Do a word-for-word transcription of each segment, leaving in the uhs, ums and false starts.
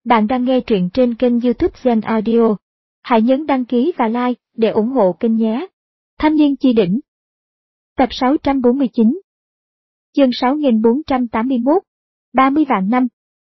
Bạn đang nghe truyện trên kênh YouTube Zen Audio. Hãy nhấn đăng ký và like để ủng hộ kênh nhé. Thanh niên chi đỉnh. Tập sáu trăm bốn mươi chín. Chương sáu nghìn bốn trăm tám mươi mốt. ba mươi vạn năm.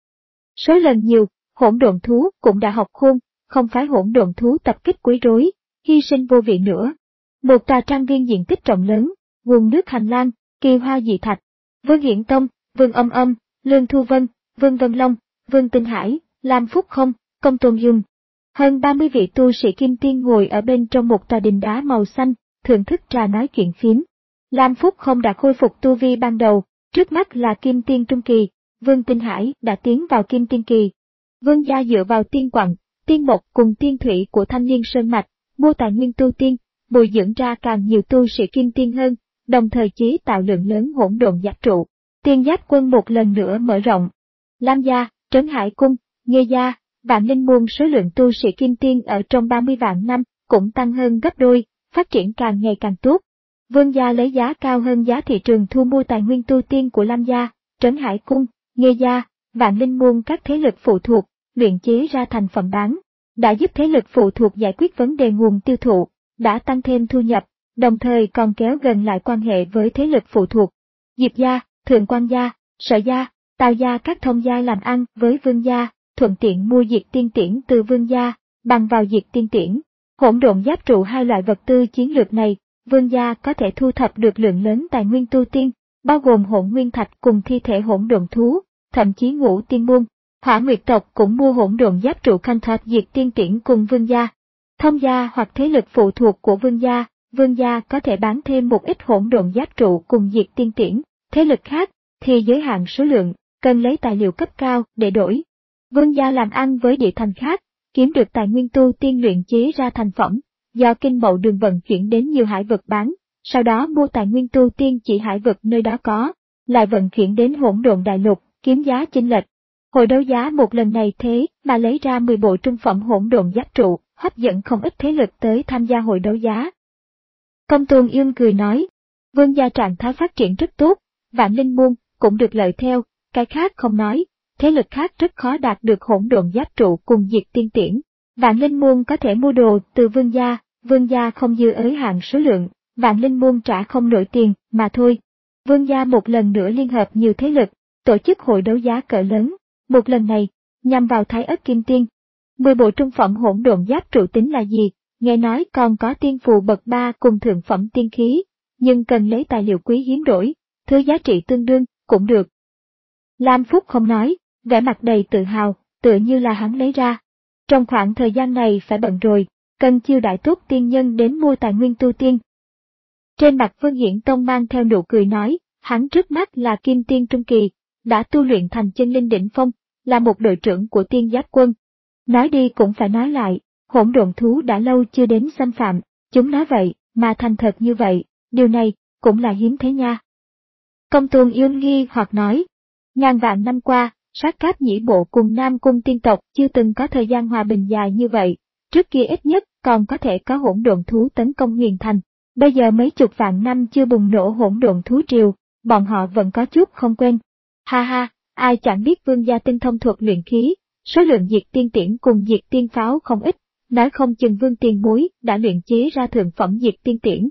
Số lần nhiều, hỗn độn thú cũng đã học khôn, không phải hỗn độn thú tập kích quấy rối, hy sinh vô vị nữa. Một tòa trang viên diện tích rộng lớn, nguồn nước hành lang, kỳ hoa dị thạch. Vương Hiển Tông, Vương Âm Âm, Lương Thu Vân, Vương Vân Long, Vương Tinh Hải, Lam Phúc Không, Công Tôn Dung. Hơn ba mươi vị tu sĩ kim tiên ngồi ở bên trong một tòa đình đá màu xanh, thưởng thức trà nói chuyện phím. Lam Phúc Không đã khôi phục tu vi ban đầu, trước mắt là kim tiên trung kỳ, Vương Tinh Hải đã tiến vào kim tiên kỳ. Vương gia dựa vào tiên quặng, tiên mộc cùng tiên thủy của thanh niên sơn mạch, mua tài nguyên tu tiên, bồi dưỡng ra càng nhiều tu sĩ kim tiên hơn, đồng thời chế tạo lượng lớn hỗn độn giáp trụ. Tiên giáp quân một lần nữa mở rộng. Lam gia, Trấn Hải cung, Nghê gia, Vạn Linh môn số lượng tu sĩ kim tiên ở trong ba mươi vạn năm cũng tăng hơn gấp đôi, phát triển càng ngày càng tốt. Vương gia lấy giá cao hơn giá thị trường thu mua tài nguyên tu tiên của Lam gia, Trấn Hải cung, Nghê gia, Vạn Linh môn các thế lực phụ thuộc, luyện chế ra thành phẩm bán, đã giúp thế lực phụ thuộc giải quyết vấn đề nguồn tiêu thụ, đã tăng thêm thu nhập, đồng thời còn kéo gần lại quan hệ với thế lực phụ thuộc. Diệp gia, Thượng Quan gia, Sở gia, Tào gia các thông gia làm ăn với Vương gia, thuận tiện mua diệt tiên tiễn từ Vương gia, bằng vào diệt tiên tiễn. Hỗn độn giáp trụ hai loại vật tư chiến lược này, Vương gia có thể thu thập được lượng lớn tài nguyên tu tiên, bao gồm hỗn nguyên thạch cùng thi thể hỗn độn thú, thậm chí ngũ tiên môn. Hỏa Nguyệt tộc cũng mua hỗn độn giáp trụ khanh thạch diệt tiên tiễn cùng Vương gia. Thông gia hoặc thế lực phụ thuộc của Vương gia, Vương gia có thể bán thêm một ít hỗn độn giáp trụ cùng diệt tiên tiễn. Thế lực khác thì giới hạn số lượng, cần lấy tài liệu cấp cao để đổi. Vương gia làm ăn với địa thành khác, kiếm được tài nguyên tu tiên luyện chế ra thành phẩm, do kinh mậu đường vận chuyển đến nhiều hải vực bán, sau đó mua tài nguyên tu tiên chỉ hải vực nơi đó có, lại vận chuyển đến hỗn độn đại lục, kiếm giá chênh lệch. Hội đấu giá một lần này thế mà lấy ra mười bộ trung phẩm hỗn độn giáp trụ, hấp dẫn không ít thế lực tới tham gia hội đấu giá. Công Tôn Ương cười nói, Vương gia trạng thái phát triển rất tốt, Vạn Linh môn cũng được lợi theo, cái khác không nói, thế lực khác rất khó đạt được hỗn độn giáp trụ cùng diệt tiên tiễn. Vạn Linh môn có thể mua đồ từ Vương gia, Vương gia không dư ới hạn số lượng, Vạn Linh môn trả không nổi tiền mà thôi. Vương gia một lần nữa liên hợp nhiều thế lực, tổ chức hội đấu giá cỡ lớn, một lần này nhằm vào Thái Ất Kim Tiên. Mười bộ trung phẩm hỗn độn giáp trụ tính là gì? Nghe nói còn có tiên phù bậc ba cùng thượng phẩm tiên khí, nhưng cần lấy tài liệu quý hiếm đổi, thứ giá trị tương đương cũng được. Lam Phúc không nói, vẻ mặt đầy tự hào, tựa như là hắn lấy ra. Trong khoảng thời gian này phải bận rồi, cần chiêu đãi tốt tiên nhân đến mua tài nguyên tu tiên. Trên mặt Vương Hiển Tông mang theo nụ cười nói, hắn trước mắt là kim tiên trung kỳ, đã tu luyện thành chân linh đỉnh phong, là một đội trưởng của tiên giáp quân. Nói đi cũng phải nói lại, hỗn độn thú đã lâu chưa đến xâm phạm, chúng nói vậy mà thành thật như vậy, điều này cũng là hiếm thế nha. Công Tôn Ương nghi hoặc nói, ngàn vạn năm qua, Sát Cáp Nhĩ Bộ cùng Nam Cung tiên tộc chưa từng có thời gian hòa bình dài như vậy, trước kia ít nhất còn có thể có hỗn độn thú tấn công Huyền Thành, bây giờ mấy chục vạn năm chưa bùng nổ hỗn độn thú triều, bọn họ vẫn có chút không quên. Ha ha, ai chẳng biết Vương gia tinh thông thuật luyện khí, số lượng diệt tiên tiễn cùng diệt tiên pháo không ít, nói không chừng Vương tiền bối đã luyện chế ra thượng phẩm diệt tiên tiễn.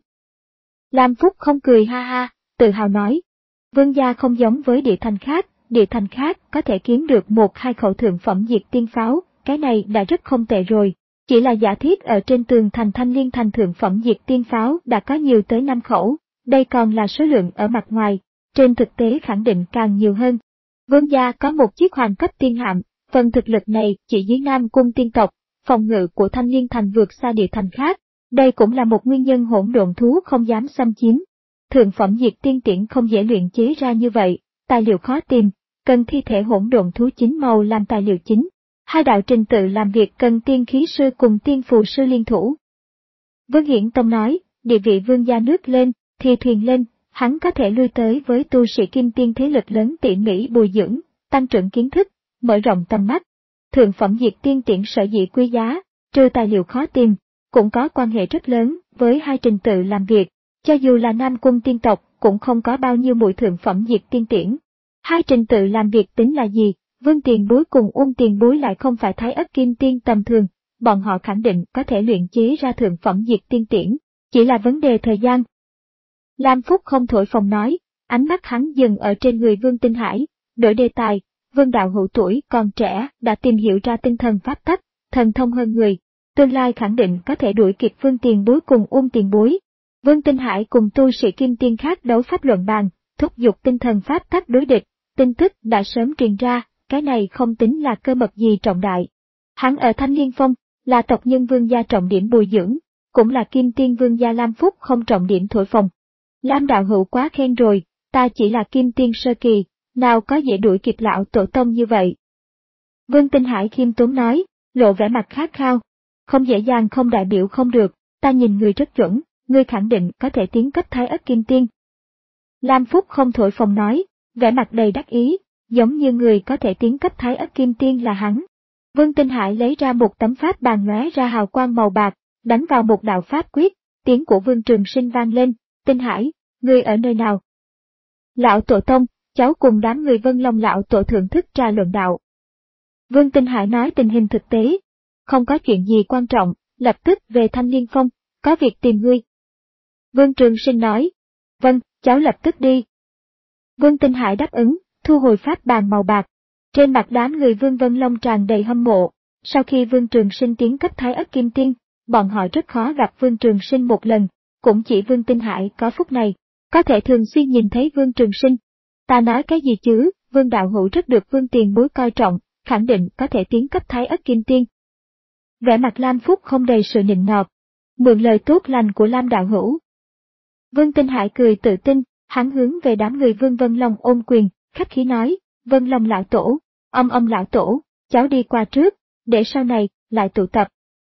Lam Phúc không cười ha ha, tự hào nói, Vương gia không giống với địa thành khác, địa thành khác có thể kiếm được một hai khẩu thượng phẩm diệt tiên pháo, cái này đã rất không tệ rồi, chỉ là giả thiết ở trên tường thành Thanh Liên thành thượng phẩm diệt tiên pháo đã có nhiều tới năm khẩu, đây còn là số lượng ở mặt ngoài, trên thực tế khẳng định càng nhiều hơn. Vương gia có một chiếc hoàng cấp tiên hạm, phần thực lực này chỉ dưới Nam Cung tiên tộc, phòng ngự của Thanh Liên thành vượt xa địa thành khác, đây cũng là một nguyên nhân hỗn độn thú không dám xâm chiếm. Thượng phẩm diệt tiên tiễn không dễ luyện chế ra như vậy, tài liệu khó tìm, cần thi thể hỗn độn thú chín màu làm tài liệu chính. Hai đạo trình tự làm việc cần tiên khí sư cùng tiên phù sư liên thủ. Vương Hiển Tông nói, địa vị vương gia nước lên, thì thuyền lên, hắn có thể lui tới với tu sĩ kim tiên thế lực lớn tỉ mỉ bồi dưỡng, tăng trưởng kiến thức, mở rộng tầm mắt. Thượng phẩm diệt tiên tiễn sở dĩ quý giá, trừ tài liệu khó tìm, cũng có quan hệ rất lớn với hai trình tự làm việc, cho dù là Nam Cung tiên tộc cũng không có bao nhiêu mũi thượng phẩm diệt tiên tiễn. Hai trình tự làm việc tính là gì? Vương Tiền Bối cùng Ung Tiền Bối lại không phải Thái Ất Kim Tiên tầm thường, bọn họ khẳng định có thể luyện chế ra thượng phẩm diệt tiên tiễn, chỉ là vấn đề thời gian. Lam Phúc không thổi phồng nói, ánh mắt hắn dừng ở trên người Vương Tinh Hải, đổi đề tài, Vương đạo hữu tuổi còn trẻ đã tìm hiểu ra tinh thần pháp tắc, thần thông hơn người, tương lai khẳng định có thể đuổi kịp Vương Tiền Bối cùng Ung Tiền Bối. Vương Tinh Hải cùng tu sĩ kim tiên khác đấu pháp luận bàn, thúc giục tinh thần pháp tắc đối địch, tin tức đã sớm truyền ra, cái này không tính là cơ mật gì trọng đại. Hắn ở Thanh Liên Phong, là tộc nhân vương gia trọng điểm bồi dưỡng, cũng là kim tiên vương gia Lam Phúc không trọng điểm thổi phồng. Lam đạo hữu quá khen rồi, ta chỉ là kim tiên sơ kỳ, nào có dễ đuổi kịp lão tổ tông như vậy. Vương Tinh Hải khiêm tốn nói, lộ vẻ mặt khát khao. Không dễ dàng không đại biểu không được, ta nhìn người rất chuẩn, ngươi khẳng định có thể tiến cấp Thái Ất Kim Tiên. Lam Phúc không thổi phồng nói, vẻ mặt đầy đắc ý, giống như người có thể tiến cấp Thái Ất Kim Tiên là hắn. Vương Tinh Hải lấy ra một tấm pháp bàn lóe ra hào quang màu bạc, đánh vào một đạo pháp quyết, tiếng của Vương Trường Sinh vang lên, Tinh Hải, ngươi ở nơi nào? Lão tổ tông, cháu cùng đám người Vân Long lão tổ thưởng thức trà luận đạo. Vương Tinh Hải nói tình hình thực tế, không có chuyện gì quan trọng, lập tức về Thanh Liên Phong, có việc tìm ngươi. Vương Trường Sinh nói, vâng, cháu lập tức đi. Vương Tinh Hải đáp ứng, thu hồi pháp bàn màu bạc. Trên mặt đám người Vương Vân Long tràn đầy hâm mộ, sau khi Vương Trường Sinh tiến cấp Thái Ất Kim Tiên, bọn họ rất khó gặp Vương Trường Sinh một lần, cũng chỉ Vương Tinh Hải có phúc này, có thể thường xuyên nhìn thấy Vương Trường Sinh. Ta nói cái gì chứ, Vương đạo hữu rất được Vương Tiền Bối coi trọng, khẳng định có thể tiến cấp Thái Ất Kim Tiên. Vẻ mặt Lam Phúc không đầy sự nịnh nọt, mượn lời tốt lành của Lam đạo hữu. Vương Tinh Hải cười tự tin, hắn hướng về đám người Vương Vân Long ôm quyền, khách khí nói, Vân Long lão tổ, âm âm lão tổ, cháu đi qua trước, để sau này, lại tụ tập.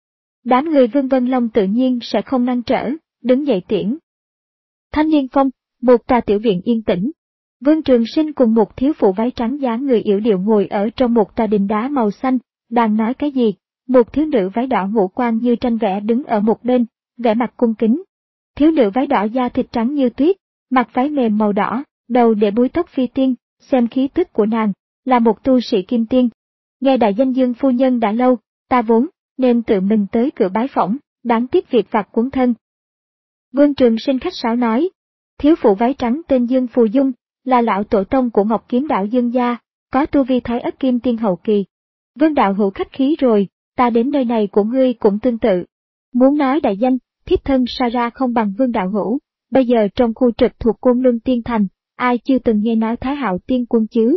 Đám người Vương Vân Long tự nhiên sẽ không ngăn trở, đứng dậy tiễn. Thanh Liên Phong, một tòa tiểu viện yên tĩnh. Vương Trường Sinh cùng một thiếu phụ váy trắng dáng người yểu điệu ngồi ở trong một tòa đình đá màu xanh, đang nói cái gì. Một thiếu nữ váy đỏ ngũ quan như tranh vẽ đứng ở một bên, vẻ mặt cung kính. Thiếu nữ váy đỏ da thịt trắng như tuyết, mặc váy mềm màu đỏ, đầu để búi tóc phi tiên, xem khí tức của nàng, là một tu sĩ kim tiên. Nghe đại danh Dương phu nhân đã lâu, ta vốn nên tự mình tới cửa bái phỏng, đáng tiếc việc vặt cuốn thân. Vương Trường Sinh khách sáo nói, thiếu phụ váy trắng tên Dương Phù Dung, là lão tổ tông của Ngọc Kiếm đạo Dương gia, có tu vi Thái Ất Kim Tiên hậu kỳ. Vương đạo hữu khách khí rồi, ta đến nơi này của ngươi cũng tương tự. Muốn nói đại danh, thiếp thân sa ra không bằng Vương đạo hữu, bây giờ trong khu trực thuộc Côn Luân Tiên Thành, ai chưa từng nghe nói Thái Hạo Tiên Quân chứ?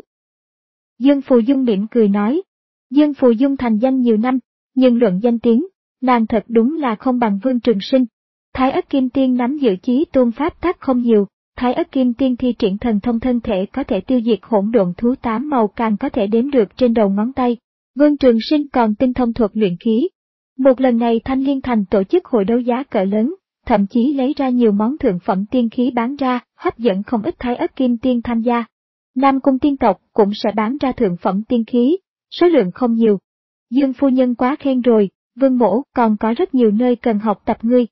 Dương Phù Dung mỉm cười nói, Dương Phù Dung thành danh nhiều năm, nhưng luận danh tiếng, nàng thật đúng là không bằng Vương Trường Sinh. Thái Ất Kim Tiên nắm giữ chí tôn pháp tắc không nhiều, Thái Ất Kim Tiên thi triển thần thông thân thể có thể tiêu diệt hỗn độn thú tám màu càng có thể đếm được trên đầu ngón tay. Vương Trường Sinh còn tinh thông thuật luyện khí. Một lần này Thanh Liên Thành tổ chức hội đấu giá cỡ lớn, thậm chí lấy ra nhiều món thượng phẩm tiên khí bán ra, hấp dẫn không ít Thái Ất Kim Tiên tham gia. Nam Cung tiên tộc cũng sẽ bán ra thượng phẩm tiên khí, số lượng không nhiều. Dương phu nhân quá khen rồi, Vương mỗ còn có rất nhiều nơi cần học tập ngươi.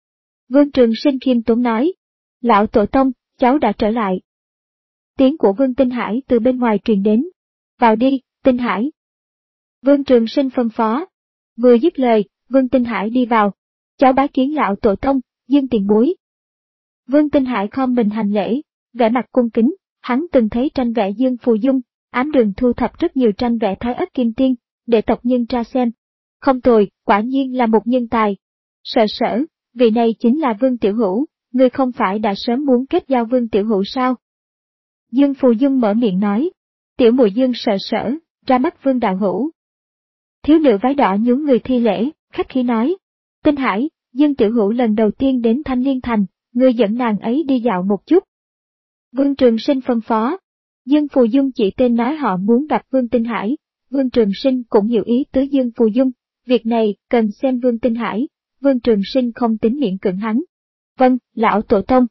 Vương Trường Sinh khiêm tốn nói, lão tổ tông, cháu đã trở lại. Tiếng của Vương Tinh Hải từ bên ngoài truyền đến. Vào đi, Tinh Hải. Vương Trường Sinh phân phó. Vừa dứt lời, Vương Tinh Hải đi vào. Cháu bái kiến lão tổ tông, Dương tiền bối. Vương Tinh Hải khom mình hành lễ, vẻ mặt cung kính, hắn từng thấy tranh vẽ Dương Phù Dung, ám đường thu thập rất nhiều tranh vẽ Thái Ất Kim Tiên, để tộc nhân tra xem. Không tồi, quả nhiên là một nhân tài. Sợ sở, vị này chính là Vương Tiểu Hữu, ngươi không phải đã sớm muốn kết giao Vương Tiểu Hữu sao? Dương Phù Dung mở miệng nói, tiểu muội Dương sợ sở, ra mắt Vương đạo hữu. Thiếu nữ váy đỏ nhún người thi lễ, khách khí nói, Tinh Hải, Dương Tiểu Hữu lần đầu tiên đến Thanh Liên Thành, ngươi dẫn nàng ấy đi dạo một chút. Vương Trường Sinh phân phó. Dương Phù Dung chỉ tên nói họ muốn gặp Vương Tinh Hải, Vương Trường Sinh cũng hiểu ý tứ Dương Phù Dung, việc này cần xem Vương Tinh Hải, Vương Trường Sinh không tính miễn cưỡng hắn. Vâng, lão tổ tông.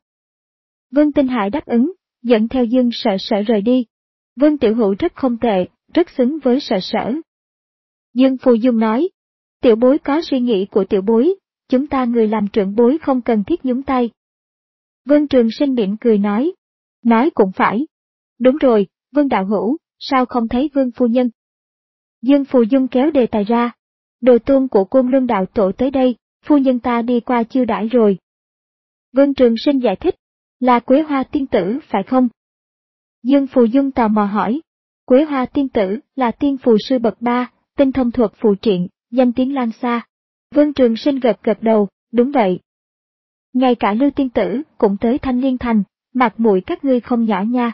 Vương Tinh Hải đáp ứng, dẫn theo Dương sợ sở rời đi. Vương Tiểu Hữu rất không tệ, rất xứng với sợ sở. Dương Phù Dung nói, tiểu bối có suy nghĩ của tiểu bối, chúng ta người làm trưởng bối không cần thiết nhúng tay. Vương Trường Sinh mỉm cười nói, nói cũng phải. Đúng rồi, Vương đạo hữu, sao không thấy Vương phu nhân? Dương Phù Dung kéo đề tài ra. Đồ tôn của Côn Luân đạo tổ tới đây, phu nhân ta đi qua chiêu đãi rồi. Vương Trường Sinh giải thích, là Quế Hoa tiên tử phải không? Dương Phù Dung tò mò hỏi. Quế Hoa tiên tử là tiên phù sư bậc ba, tinh thông thuật phù triện, danh tiếng lan xa. Vương Trường Sinh gật gật đầu, đúng vậy. Ngay cả Lưu tiên tử cũng tới Thanh Liên Thành, mặt mũi các ngươi không nhỏ nha.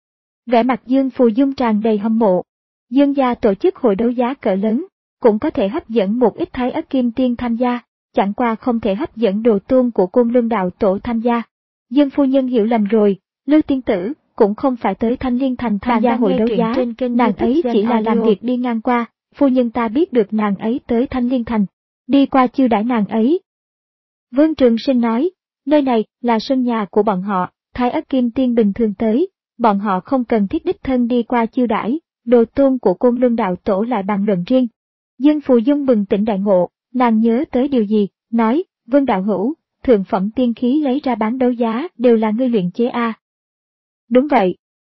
Vẻ mặt Dương Phù Dung tràn đầy hâm mộ. Dương gia tổ chức hội đấu giá cỡ lớn, cũng có thể hấp dẫn một ít Thái Ất Kim Tiên tham gia, chẳng qua không thể hấp dẫn đồ tôn của Côn Luân đạo tổ tham gia. Dương phu nhân hiểu lầm rồi, Lưu tiên tử cũng không phải tới Thanh Liên Thành tham gia hội đấu giá, trên kênh nàng ấy chỉ là làm việc đi ngang qua, phu nhân ta biết được nàng ấy tới Thanh Liên Thành, đi qua chiêu đãi nàng ấy. Vương Trường Sinh nói, nơi này là sân nhà của bọn họ, Thái Ất Kim Tiên bình thường tới, bọn họ không cần thiết đích thân đi qua chiêu đãi, đồ tôn của Côn Luân đạo tổ lại bàn luận riêng. Dương Phù Dung bừng tỉnh đại ngộ, nàng nhớ tới điều gì, nói, Vương đạo hữu, thượng phẩm tiên khí lấy ra bán đấu giá đều là ngươi luyện chế a? Đúng vậy.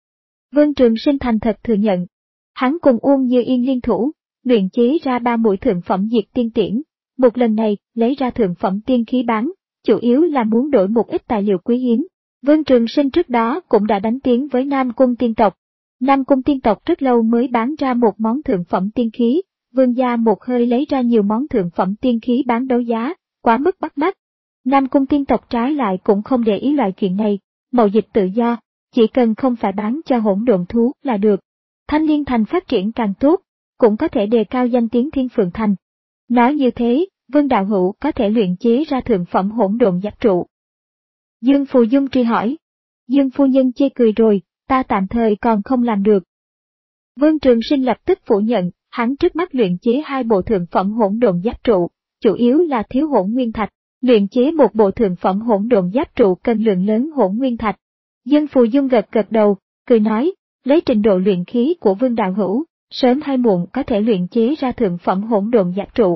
Vương Trường Sinh thành thật thừa nhận. Hắn cùng Uông Như Yên liên thủ, luyện chế ra ba mũi thượng phẩm diệt tiên tiễn, một lần này lấy ra thượng phẩm tiên khí bán, chủ yếu là muốn đổi một ít tài liệu quý hiếm. Vương Trường Sinh trước đó cũng đã đánh tiếng với Nam Cung tiên tộc. Nam Cung tiên tộc rất lâu mới bán ra một món thượng phẩm tiên khí, Vương gia một hơi lấy ra nhiều món thượng phẩm tiên khí bán đấu giá, quá mức bắt mắt. Nam Cung tiên tộc trái lại cũng không để ý loại chuyện này, mậu dịch tự do, chỉ cần không phải bán cho hỗn độn thú là được. Thanh Liên Thành phát triển càng tốt, cũng có thể đề cao danh tiếng Thiên Phượng Thành. Nói như thế, Vương đạo hữu có thể luyện chế ra thượng phẩm hỗn độn giáp trụ. Dương Phù Dung truy hỏi. Dương phu nhân chê cười rồi, ta tạm thời còn không làm được. Vương Trường Sinh lập tức phủ nhận, hắn trước mắt luyện chế hai bộ thượng phẩm hỗn độn giáp trụ, chủ yếu là thiếu hỗn nguyên thạch, luyện chế một bộ thượng phẩm hỗn độn giáp trụ cần lượng lớn hỗn nguyên thạch. Dương Phù Dung gật gật đầu, cười nói, lấy trình độ luyện khí của Vương đạo hữu, sớm hay muộn có thể luyện chế ra thượng phẩm hỗn độn giáp trụ.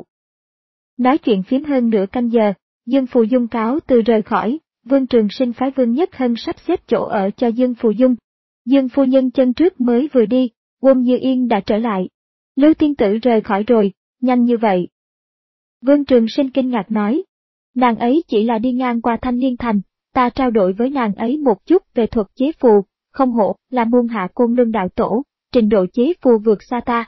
Nói chuyện phím hơn nửa canh giờ, Dương Phù Dung cáo từ rời khỏi, Vương Trường Sinh phái Vương Nhất Hân sắp xếp chỗ ở cho Dương Phù Dung. Dương phu nhân chân trước mới vừa đi, Uông Như Yên đã trở lại. Lưu tiên tử rời khỏi rồi, nhanh như vậy. Vương Trường Sinh kinh ngạc nói, nàng ấy chỉ là đi ngang qua Thanh Liên Thành, ta trao đổi với nàng ấy một chút về thuật chế phù, không hổ là môn hạ Côn Luân đạo tổ, trình độ chế phù vượt xa ta.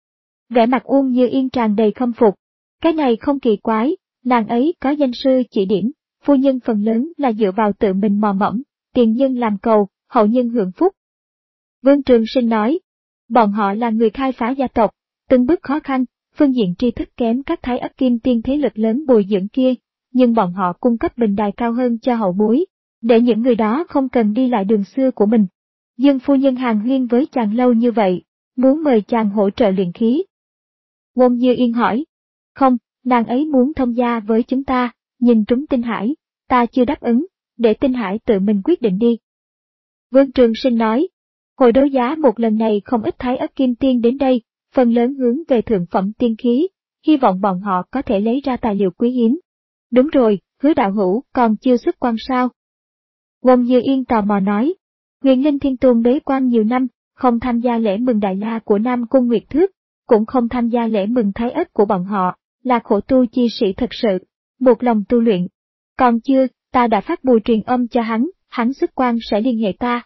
Vẻ mặt Uông Như Yên tràn đầy khâm phục, cái này không kỳ quái, nàng ấy có danh sư chỉ điểm, phu nhân phần lớn là dựa vào tự mình mò mẫm, tiền nhân làm cầu, hậu nhân hưởng phúc. Vương Trường Sinh nói, bọn họ là người khai phá gia tộc, từng bước khó khăn, phương diện tri thức kém các Thái Ất Kim Tiên thế lực lớn bồi dưỡng kia, nhưng bọn họ cung cấp bình đài cao hơn cho hậu bối, để những người đó không cần đi lại đường xưa của mình. Dương phu nhân hàn huyên với chàng lâu như vậy, muốn mời chàng hỗ trợ luyện khí. Uông Như Yên hỏi, không, nàng ấy muốn thông gia với chúng ta, nhìn trúng Tinh Hải, ta chưa đáp ứng, để Tinh Hải tự mình quyết định đi. Vương Trường Sinh nói, hội đấu giá một lần này không ít Thái Ất Kim Tiên đến đây, phần lớn hướng về thượng phẩm tiên khí, hy vọng bọn họ có thể lấy ra tài liệu quý hiếm. Đúng rồi, Hứa đạo hữu còn chưa xuất quan sao? Uông Như Yên tò mò nói, Huyền Linh Thiên Tôn bế quan nhiều năm, không tham gia lễ mừng Đại La của Nam Cung Nguyệt Thước, cũng không tham gia lễ mừng Thái Ất của bọn họ, là khổ tu chi sĩ thật sự, một lòng tu luyện. Còn chưa, ta đã phát bùa truyền âm cho hắn, hắn xuất quan sẽ liên hệ ta.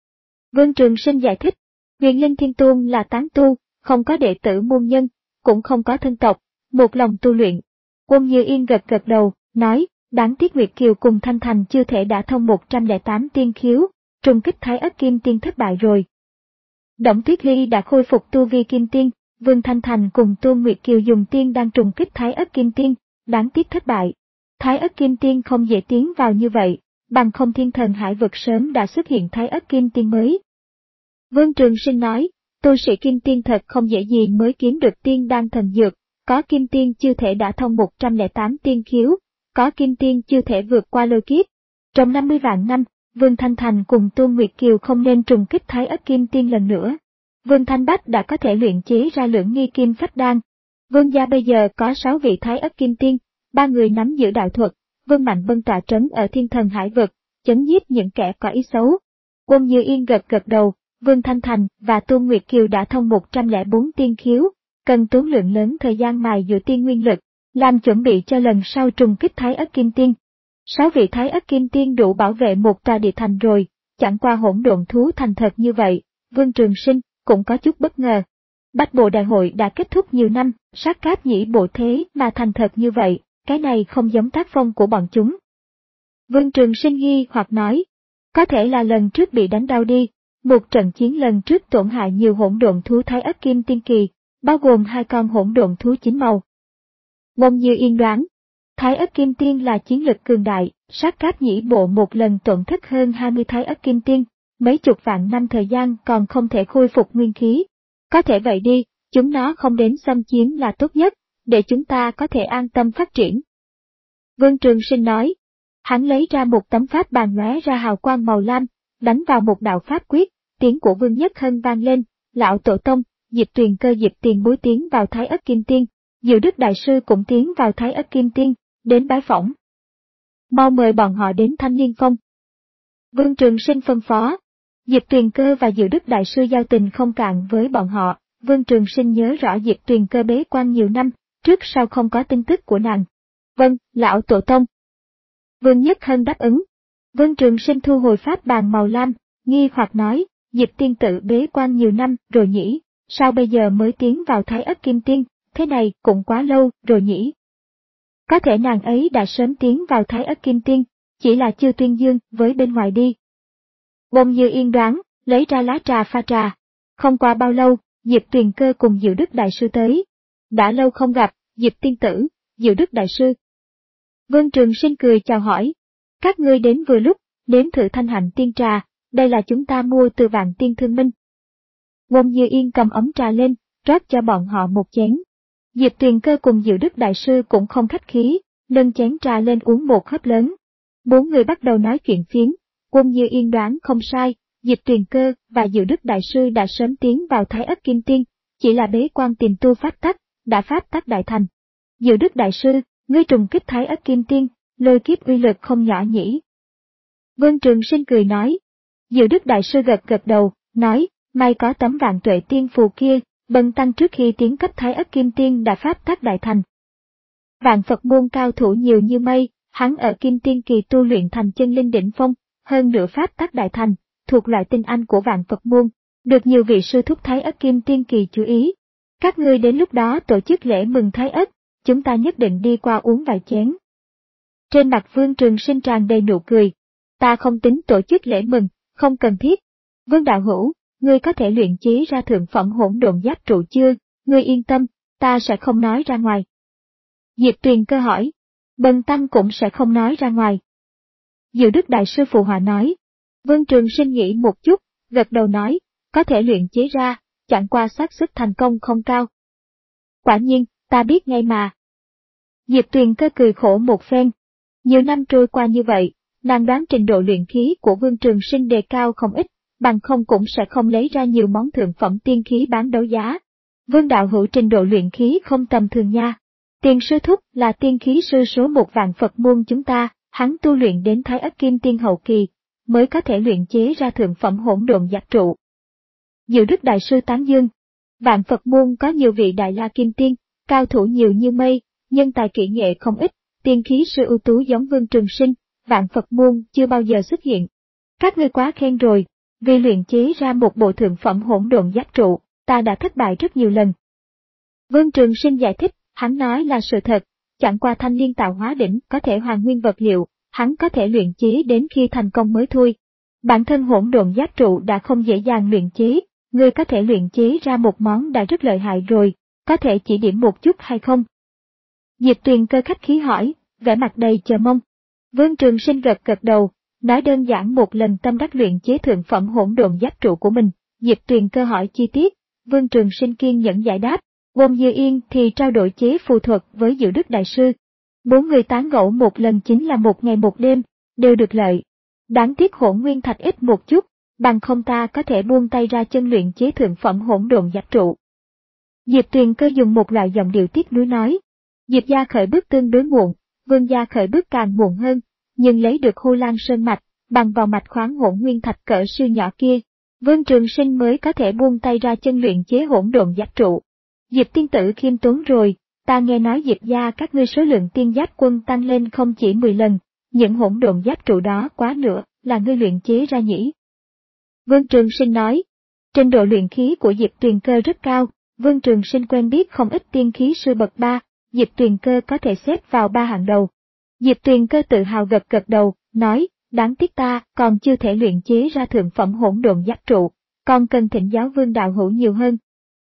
Vương Trường Sinh giải thích, Huyền Linh Thiên Tôn là tán tu, không có đệ tử môn nhân, cũng không có thân tộc, một lòng tu luyện. Uông Như Yên gật gật đầu, nói, đáng tiếc Nguyệt Kiều cùng Thanh Thành chưa thể đả thông một trăm lẻ tám tiên khiếu, trùng kích Thái Ất Kim Tiên thất bại rồi. Đổng Tuyết Ly đã khôi phục tu vi Kim Tiên, Vương Thanh Thành cùng Tôn Nguyệt Kiều dùng tiên đang trùng kích Thái Ất Kim Tiên, đáng tiếc thất bại. Thái Ất Kim Tiên không dễ tiến vào như vậy, bằng không Thiên Thần Hải vực sớm đã xuất hiện Thái Ất Kim Tiên mới. Vương Trường Sinh nói, tu sĩ Kim Tiên thật không dễ gì mới kiếm được tiên đan thần dược, có Kim Tiên chưa thể đả thông một trăm lẻ tám tiên khiếu, có Kim Tiên chưa thể vượt qua lôi kiếp. Trong năm mươi vạn năm, Vương Thanh Thành cùng Tôn Nguyệt Kiều không nên trùng kích Thái Ất Kim Tiên lần nữa. Vương Thanh Bách đã có thể luyện chế ra lưỡng nghi kim phách đan. Vương gia bây giờ có sáu vị Thái Ất Kim Tiên, ba người nắm giữ đạo thuật, Vương Mạnh Bân tọa trấn ở Thiên Thần Hải vực, chấn giết những kẻ có ý xấu. Uông Như Yên gật gật đầu, Vương Thanh Thành và Tôn Nguyệt Kiều đã thông một trăm lẻ bốn tiên khiếu, cần tốn lượng lớn thời gian mài dũa tiên nguyên lực, làm chuẩn bị cho lần sau trùng kích Thái Ất Kim Tiên. Sáu vị Thái Ất Kim Tiên đủ bảo vệ một tòa địa thành rồi, chẳng qua hỗn độn thú thành thật như vậy, Vương Trường Sinh cũng có chút bất ngờ. Bách Bộ Đại hội đã kết thúc nhiều năm, sát cáp nhĩ bộ thế mà thành thật như vậy, cái này không giống tác phong của bọn chúng. Vương Trường Sinh nghi hoặc nói, có thể là lần trước bị đánh đau đi, một trận chiến lần trước tổn hại nhiều hỗn độn thú Thái Ất Kim Tiên kỳ, bao gồm hai con hỗn độn thú chín màu. Ngôn Như Yên đoán, Thái Ất Kim Tiên là chiến lực cường đại, sát cáp nhĩ bộ một lần tổn thất hơn hai mươi Thái Ất Kim Tiên, mấy chục vạn năm thời gian còn không thể khôi phục nguyên khí. Có thể vậy đi, chúng nó không đến xâm chiếm là tốt nhất, để chúng ta có thể an tâm phát triển. Vương Trường Sinh nói, hắn lấy ra một tấm pháp bàn lóe ra hào quang màu lam, đánh vào một đạo pháp quyết, tiếng của Vương Nhất Hân vang lên, lão tổ tông, Diệp Tuyền Cơ Diệp Tiền Bối tiến vào Thái Ất Kim Tiên, Diệu Đức Đại Sư cũng tiến vào Thái Ất Kim Tiên, đến bái phỏng. Mau mời bọn họ đến Thanh Liên Phong. Vương Trường Sinh phân phó, Diệp Tuyền Cơ và Diệu Đức Đại Sư giao tình không cạn với bọn họ, Vương Trường Sinh nhớ rõ Diệp Tuyền Cơ bế quan nhiều năm, trước sau không có tin tức của nàng. Vâng, lão tổ tông. Vương Nhất Hân đáp ứng. Vương Trường Sinh thu hồi pháp bàn màu lam, nghi hoặc nói, Diệp tiên tử bế quan nhiều năm rồi nhỉ, sao bây giờ mới tiến vào Thái Ất Kim Tiên, thế này cũng quá lâu rồi nhỉ. Có thể nàng ấy đã sớm tiến vào Thái Ất Kim Tiên, chỉ là chưa tuyên dương với bên ngoài đi. Ngôn Như Yên đoán, lấy ra lá trà pha trà. Không qua bao lâu, Diệp Tuyền Cơ cùng Diệu Đức Đại Sư tới. Đã lâu không gặp, Diệp tiên tử, Diệu Đức Đại Sư. Vương Trường Sinh cười chào hỏi. Các ngươi đến vừa lúc, nếm thử thanh hạnh tiên trà, đây là chúng ta mua từ Vạn Tiên Thương Minh. Ngôn Như Yên cầm ấm trà lên, rót cho bọn họ một chén. Diệp Tuyền Cơ cùng Diệu Đức Đại Sư cũng không khách khí, nâng chén trà lên uống một hớp lớn. Bốn người bắt đầu nói chuyện phiếm, Ngôn Như Yên đoán không sai, Diệp Tuyền Cơ và Diệu Đức Đại Sư đã sớm tiến vào Thái Ất Kim Tiên, chỉ là bế quan tìm tu pháp tắc, đã pháp tắc đại thành. Diệu Đức Đại Sư, ngươi trùng kích Thái Ất Kim Tiên, lôi kiếp uy lực không nhỏ nhỉ. Vương Trường Sinh cười nói. Diệu Đức Đại Sư gật gật đầu, nói, may có tấm Vạn Tuệ Tiên phù kia, Bần tăng trước khi tiến cấp Thái Ất Kim Tiên đã pháp tắc đại thành. Vạn Phật môn cao thủ nhiều như mây, hắn ở Kim Tiên kỳ tu luyện thành chân linh đỉnh phong, hơn nữa pháp tắc đại thành, thuộc loại tinh anh của Vạn Phật môn, được nhiều vị sư thúc Thái Ất Kim Tiên kỳ chú ý. Các ngươi đến lúc đó tổ chức lễ mừng Thái Ất, chúng ta nhất định đi qua uống vài chén. Trên mặt Vương Trường Sinh tràn đầy nụ cười. Ta không tính tổ chức lễ mừng, không cần thiết. Vương đạo hữu, ngươi có thể luyện chế ra thượng phẩm hỗn độn giáp trụ chưa? Ngươi yên tâm, ta sẽ không nói ra ngoài. Diệp Tuyền Cơ hỏi. Bần tăng cũng sẽ không nói ra ngoài. Diệu Đức Đại Sư phụ họa nói. Vương Trường Sinh nghĩ một chút, gật đầu nói, có thể luyện chế ra, chẳng qua xác suất thành công không cao. Quả nhiên, ta biết ngay mà. Diệp Tuyền Cơ cười khổ một phen. Nhiều năm trôi qua như vậy, nàng đoán trình độ luyện khí của Vương Trường Sinh đề cao không ít, bằng không cũng sẽ không lấy ra nhiều món thượng phẩm tiên khí bán đấu giá. Vương đạo hữu trình độ luyện khí không tầm thường nha. Tiền sư thúc là tiên khí sư số một Vạn Phật môn chúng ta, hắn tu luyện đến Thái Ất Kim Tiên hậu kỳ, mới có thể luyện chế ra thượng phẩm hỗn độn giáp trụ. Diệu Đức Đại Sư tán dương. Vạn Phật môn có nhiều vị đại la kim tiên, cao thủ nhiều như mây, nhân tài kỹ nghệ không ít, tiên khí sư ưu tú giống Vương Trường Sinh, Vạn Phật môn chưa bao giờ xuất hiện. Các ngươi quá khen rồi, vì luyện chế ra một bộ thượng phẩm hỗn độn giáp trụ, ta đã thất bại rất nhiều lần. Vương Trường Sinh giải thích, hắn nói là sự thật, chẳng qua Thanh Liên tạo hóa đỉnh có thể hoàn nguyên vật liệu, hắn có thể luyện chế đến khi thành công mới thôi. Bản thân hỗn độn giáp trụ đã không dễ dàng luyện chế, ngươi có thể luyện chế ra một món đã rất lợi hại rồi, có thể chỉ điểm một chút hay không? Diệp Tuyền Cơ khách khí hỏi, vẻ mặt đầy chờ mong. Vương Trường Sinh gật gật đầu, nói đơn giản một lần tâm đắc luyện chế thượng phẩm hỗn độn giáp trụ của mình. Diệp Tuyền Cơ hỏi chi tiết, Vương Trường Sinh kiên nhẫn giải đáp, Ngôn Như Yên thì trao đổi chế phù thuật với Diệu Đức Đại Sư. Bốn người tán gẫu một lần chính là một ngày một đêm, đều được lợi. Đáng tiếc hỗn nguyên thạch ít một chút, bằng không ta có thể buông tay ra chân luyện chế thượng phẩm hỗn độn giáp trụ. Diệp Tuyền Cơ dùng một loại giọng điệu tiếc nuối nói, Diệp gia khởi bước tương đối muộn, Vương gia khởi bước càng muộn hơn, nhưng lấy được Hô Lan Sơn mạch, bằng vào mạch khoáng hỗn nguyên thạch cỡ siêu nhỏ kia, Vương Trường Sinh mới có thể buông tay ra chân luyện chế hỗn độn giáp trụ. Diệp tiên tử khiêm tốn rồi, ta nghe nói Diệp gia các ngươi số lượng tiên giáp quân tăng lên không chỉ mười lần, những hỗn độn giáp trụ đó quá nữa, là ngươi luyện chế ra nhỉ? Vương Trường Sinh nói, trình độ luyện khí của Diệp Tuyền Cơ rất cao, Vương Trường Sinh quen biết không ít tiên khí sư bậc ba, Diệp Tuyền Cơ có thể xếp vào ba hàng đầu. Diệp Tuyền Cơ tự hào gật gật đầu, nói, đáng tiếc ta còn chưa thể luyện chế ra thượng phẩm hỗn độn giáp trụ, còn cần thỉnh giáo Vương đạo hữu nhiều hơn.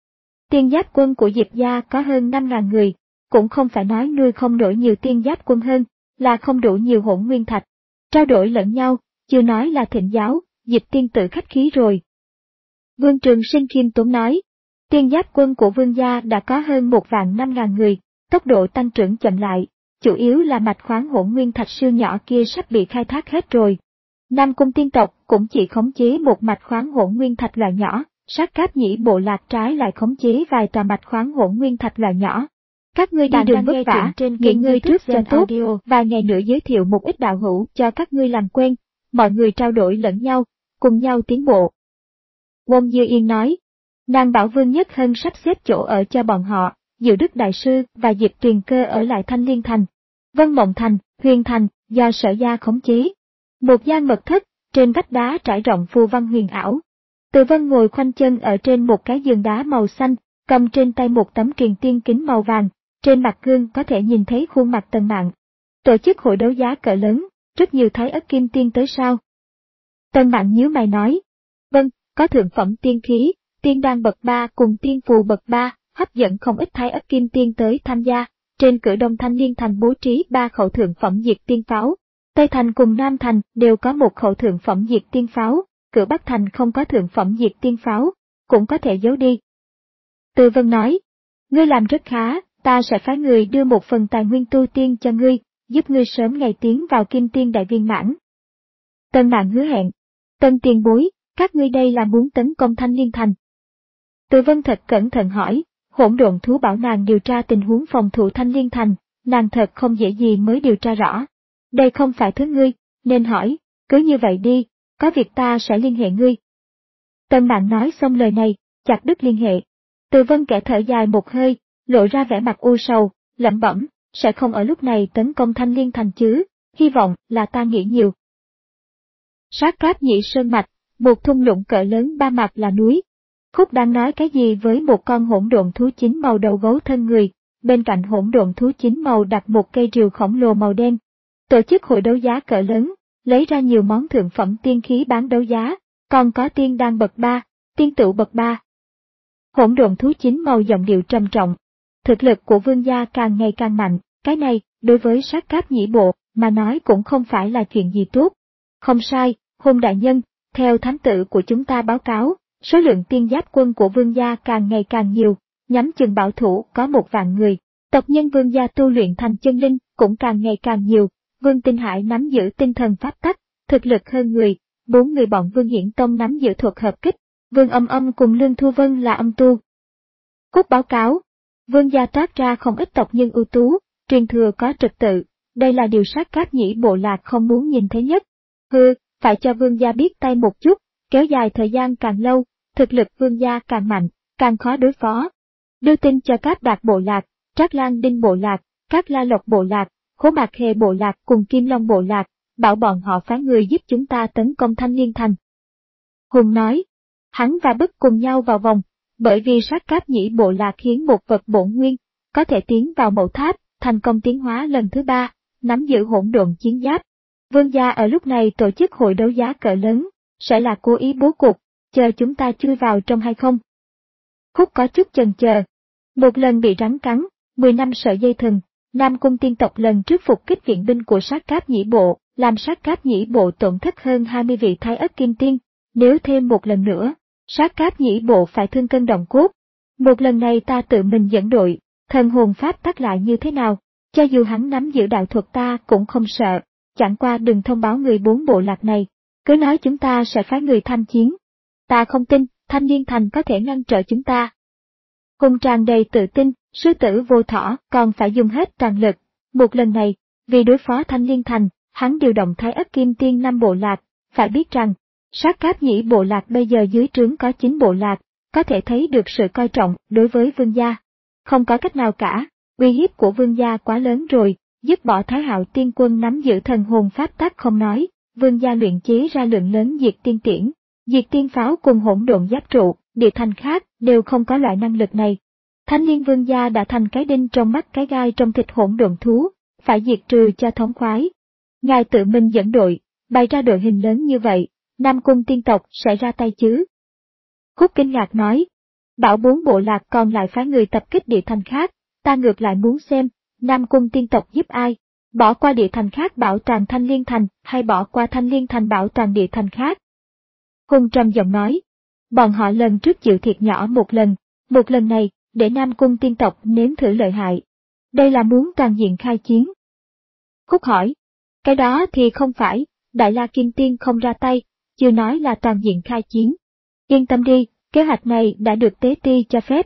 Tiên giáp quân của Diệp gia có hơn năm ngàn người, cũng không phải nói nuôi không nổi nhiều tiên giáp quân hơn, là không đủ nhiều hỗn nguyên thạch. Trao đổi lẫn nhau, chưa nói là thỉnh giáo, Diệp tiên tử khách khí rồi. Vương Trường Sinh khiêm tốn nói, tiên giáp quân của Vương gia đã có hơn một vạn năm ngàn người, tốc độ tăng trưởng chậm lại, chủ yếu là mạch khoáng hỗn nguyên thạch siêu nhỏ kia sắp bị khai thác hết rồi. Nam Cung tiên tộc cũng chỉ khống chế một mạch khoáng hỗn nguyên thạch loại nhỏ, Sát Cáp Nhĩ bộ lạc trái lại khống chế vài tòa mạch khoáng hỗn nguyên thạch loại nhỏ. Các ngươi đi đường vất vả, nghỉ ngơi trước cho tốt, vài ngày nữa giới thiệu một ít đạo hữu cho các ngươi làm quen, mọi người trao đổi lẫn nhau, cùng nhau tiến bộ. Wong Dư Yên nói, nàng bảo Vương Nhất Hân sắp xếp chỗ ở cho bọn họ, Diệu Đức Đại Sư và Diệp Tuyền Cơ ở lại Thanh Liên Thành, Vân Mộng Thành, Huyền Thành, do Sở gia khống chế. Một gian mật thất, trên vách đá trải rộng phù văn huyền ảo. Từ Vân ngồi khoanh chân ở trên một cái giường đá màu xanh, cầm trên tay một tấm truyền tiên kính màu vàng, trên mặt gương có thể nhìn thấy khuôn mặt Tần Mạn. Tổ chức hội đấu giá cỡ lớn, rất nhiều Thái Ất Kim Tiên tới sao? Tần Mạn nhíu mày nói, vâng, có thượng phẩm tiên khí, tiên đan bậc ba cùng tiên phù bậc ba, hấp dẫn không ít Thái Ất Kim Tiên tới tham gia. Trên cửa Đông Thanh Liên Thành bố trí ba khẩu thượng phẩm diệt tiên pháo, Tây Thành cùng Nam Thành đều có một khẩu thượng phẩm diệt tiên pháo, cửa Bắc Thành không có thượng phẩm diệt tiên pháo, cũng có thể giấu đi. Từ Vân nói, ngươi làm rất khá, ta sẽ phái người đưa một phần tài nguyên tu tiên cho ngươi, giúp ngươi sớm ngày tiến vào Kim Tiên đại viên mãn. Tân Mạn hứa hẹn, Tân tiền bối, các ngươi đây là muốn tấn công Thanh Liên Thành. Từ Vân thật cẩn thận hỏi, hỗn độn thú bảo nàng điều tra tình huống phòng thủ Thanh Liên Thành, nàng thật không dễ gì mới điều tra rõ. Đây không phải thứ ngươi, nên hỏi, cứ như vậy đi, có việc ta sẽ liên hệ ngươi. Tân Mạn nói xong lời này, chặt đứt liên hệ. Từ Vân kẻ thở dài một hơi, lộ ra vẻ mặt u sầu, lẩm bẩm, sẽ không ở lúc này tấn công Thanh Liên Thành chứ, hy vọng là ta nghĩ nhiều. Sát Cáp Nhĩ sơn mạch, một thung lũng cỡ lớn ba mặt là núi. Khúc đang nói cái gì với một con hỗn độn thú chín màu đầu gấu thân người, bên cạnh hỗn độn thú chín màu đặt một cây rìu khổng lồ màu đen. Tổ chức hội đấu giá cỡ lớn, lấy ra nhiều món thượng phẩm tiên khí bán đấu giá, còn có tiên đan bậc ba, tiên tửu bậc ba. Hỗn độn thú chín màu giọng điệu trầm trọng. Thực lực của Vương gia càng ngày càng mạnh, cái này, đối với Sát Cáp Nhĩ bộ, mà nói cũng không phải là chuyện gì tốt. Không sai, Hôn đại nhân, theo thám tử của chúng ta báo cáo, số lượng tiên giáp quân của Vương gia càng ngày càng nhiều, nhắm chừng bảo thủ có một vạn người. Tộc nhân Vương gia tu luyện thành chân linh cũng càng ngày càng nhiều. Vương Tinh Hải nắm giữ tinh thần pháp tắc, thực lực hơn người, bốn người bọn Vương Hiển Tông nắm giữ thuật hợp kích, Vương Âm Âm cùng Lương Thu Vân là âm tu. Cúc báo cáo, Vương gia toát ra không ít tộc nhân ưu tú, truyền thừa có trật tự, đây là điều Sát Cáp Nhĩ bộ lạc không muốn nhìn thấy nhất. Hừ, phải cho Vương gia biết tay một chút, kéo dài thời gian càng lâu, thực lực Vương gia càng mạnh, càng khó đối phó. Đưa tin cho các Đạt bộ lạc, Trác Lan Đinh bộ lạc, các La Lộc bộ lạc, Khố Mạc Hề bộ lạc cùng Kim Long bộ lạc, bảo bọn họ phái người giúp chúng ta tấn công Thanh Liên Thành. Hùng nói, hắn và Bức cùng nhau vào vòng, bởi vì Sát Cáp Nhĩ bộ lạc khiến một vật bổn nguyên, có thể tiến vào mậu tháp, thành công tiến hóa lần thứ ba, nắm giữ hỗn độn chiến giáp. Vương gia ở lúc này tổ chức hội đấu giá cỡ lớn, sẽ là cố ý bố cục, chờ chúng ta chui vào trong hay không? Khúc có chút chần chờ. Một lần bị rắn cắn, mười năm sợi dây thừng, Nam Cung tiên tộc lần trước phục kích viện binh của Sát Cáp Nhĩ bộ, làm Sát Cáp Nhĩ bộ tổn thất hơn hai mươi vị Thái Ất Kim Tiên, nếu thêm một lần nữa, Sát Cáp Nhĩ bộ phải thương cân động cốt. Một lần này ta tự mình dẫn đội, thần hồn pháp tắc lại như thế nào, cho dù hắn nắm giữ đạo thuật ta cũng không sợ, chẳng qua đừng thông báo người bốn bộ lạc này, cứ nói chúng ta sẽ phái người tham chiến. Ta không tin, Thanh Liên Thành có thể ngăn trở chúng ta. Hùng tràn đầy tự tin, sư tử vô thỏ còn phải dùng hết toàn lực. Một lần này, vì đối phó Thanh Liên Thành, hắn điều động Thái Ất Kim Tiên năm bộ lạc, phải biết rằng, Sát Cáp Nhĩ bộ lạc bây giờ dưới trướng có chín bộ lạc, có thể thấy được sự coi trọng đối với vương gia. Không có cách nào cả, uy hiếp của vương gia quá lớn rồi, dứt bỏ Thái Hạo Tiên Quân nắm giữ thần hồn pháp tắc không nói, vương gia luyện chế ra lượng lớn diệt tiên tiễn, diệt tiên pháo cùng hỗn độn giáp trụ, địa thành khác đều không có loại năng lực này. Thanh Liên vương gia đã thành cái đinh trong mắt cái gai trong thịt hỗn độn thú, phải diệt trừ cho thống khoái. Ngài tự mình dẫn đội, bày ra đội hình lớn như vậy, Nam Cung tiên tộc sẽ ra tay chứ? Khúc kinh ngạc nói, bảo bốn bộ lạc còn lại phái người tập kích địa thành khác, ta ngược lại muốn xem, Nam Cung tiên tộc giúp ai, bỏ qua địa thành khác bảo toàn Thanh Liên thành, hay bỏ qua Thanh Liên thành bảo toàn địa thành khác. Hùng trầm giọng nói, bọn họ lần trước chịu thiệt nhỏ một lần, một lần này, để Nam Cung tiên tộc nếm thử lợi hại. Đây là muốn toàn diện khai chiến. Khúc hỏi, cái đó thì không phải, Đại La Kim Tiên không ra tay, chưa nói là toàn diện khai chiến. Yên tâm đi, kế hoạch này đã được Tế Ti cho phép.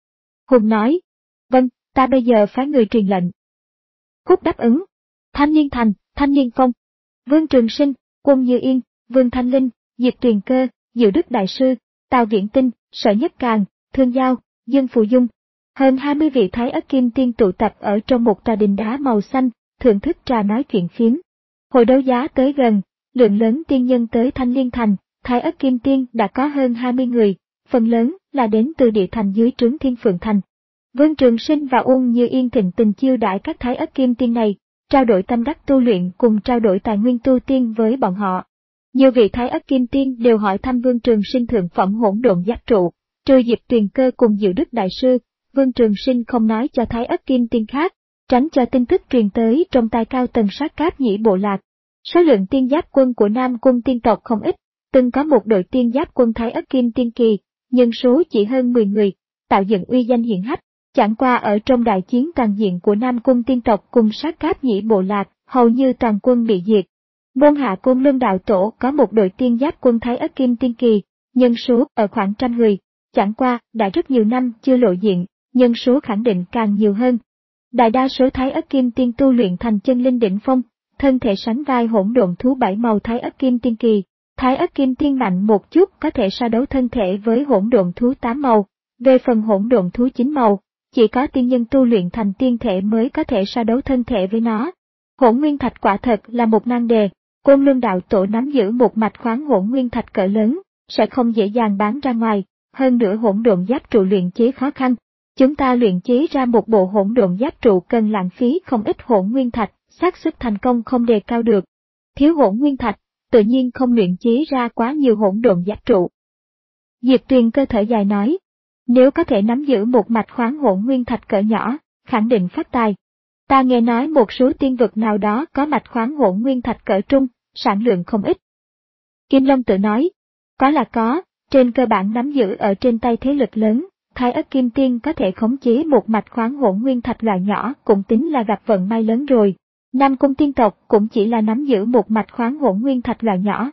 Hùng nói, vâng, ta bây giờ phái người truyền lệnh. Khúc đáp ứng, Thanh Liên thành, Thanh Liên Phong, Vương Trường Sinh, Quân Như Yên, Vương Thanh Linh, Diệp Tuyền Cơ, Diệu Đức Đại Sư, Tào Viễn Tinh, Sở Nhất Càng, Thương Giao, Dương Phù Dung. Hơn hai mươi vị Thái Ất Kim Tiên tụ tập ở trong một tòa đình đá màu xanh, thưởng thức trà nói chuyện phiếm. Hội đấu giá tới gần, lượng lớn tiên nhân tới Thanh Liên thành, Thái Ất Kim Tiên đã có hơn hai mươi người, phần lớn là đến từ địa thành dưới trướng Thiên Phượng thành. Vương Trường Sinh và Uông Như Yên thịnh tình chiêu đãi các Thái Ất Kim Tiên này, trao đổi tâm đắc tu luyện cùng trao đổi tài nguyên tu tiên với bọn họ. Nhiều vị Thái Ất Kim Tiên đều hỏi thăm Vương Trường Sinh thượng phẩm hỗn độn giáp trụ, trừ Diệp Tuyền Cơ cùng Diệu Đức Đại Sư, Vương Trường Sinh không nói cho Thái Ất Kim Tiên khác, tránh cho tin tức truyền tới trong tai cao tầng Sát Cáp Nhĩ bộ lạc. Số lượng tiên giáp quân của Nam Cung tiên tộc không ít, từng có một đội tiên giáp quân Thái Ất Kim Tiên kỳ, nhân số chỉ hơn mười người, tạo dựng uy danh hiển hách. Chẳng qua ở trong đại chiến toàn diện của Nam Cung tiên tộc cùng Sát Cáp Nhĩ bộ lạc, hầu như toàn quân bị diệt. Môn Hạ Côn Luân đạo tổ có một đội tiên giáp quân Thái Ất Kim Tiên kỳ, nhân số ở khoảng trăm người, chẳng qua đã rất nhiều năm chưa lộ diện, nhân số khẳng định càng nhiều hơn. Đại đa số Thái Ất Kim Tiên tu luyện thành chân linh đỉnh phong, thân thể sánh vai hỗn độn thú bảy màu Thái Ất Kim Tiên kỳ. Thái Ất Kim Tiên mạnh một chút có thể so đấu thân thể với hỗn độn thú tám màu, về phần hỗn độn thú chín màu, chỉ có tiên nhân tu luyện thành tiên thể mới có thể so đấu thân thể với nó. Hỗn nguyên thạch quả thật là một nan đề, Côn Luân đạo tổ nắm giữ một mạch khoáng hỗn nguyên thạch cỡ lớn, sẽ không dễ dàng bán ra ngoài, hơn nữa hỗn độn giáp trụ luyện chế khó khăn. Chúng ta luyện chế ra một bộ hỗn độn giáp trụ cần lãng phí không ít hỗn nguyên thạch, xác suất thành công không đề cao được. Thiếu hỗn nguyên thạch, tự nhiên không luyện chế ra quá nhiều hỗn độn giáp trụ. Diệp Tuyền Cơ thở dài nói, nếu có thể nắm giữ một mạch khoáng hỗn nguyên thạch cỡ nhỏ, khẳng định phát tài. Ta nghe nói một số tiên vực nào đó có mạch khoáng hỗn nguyên thạch cỡ trung, sản lượng không ít. Kim Long tự nói, có là có, trên cơ bản nắm giữ ở trên tay thế lực lớn, Thái Ất Kim Tiên có thể khống chế một mạch khoáng hỗn nguyên thạch loại nhỏ cũng tính là gặp vận may lớn rồi. Nam Cung tiên tộc cũng chỉ là nắm giữ một mạch khoáng hỗn nguyên thạch loại nhỏ.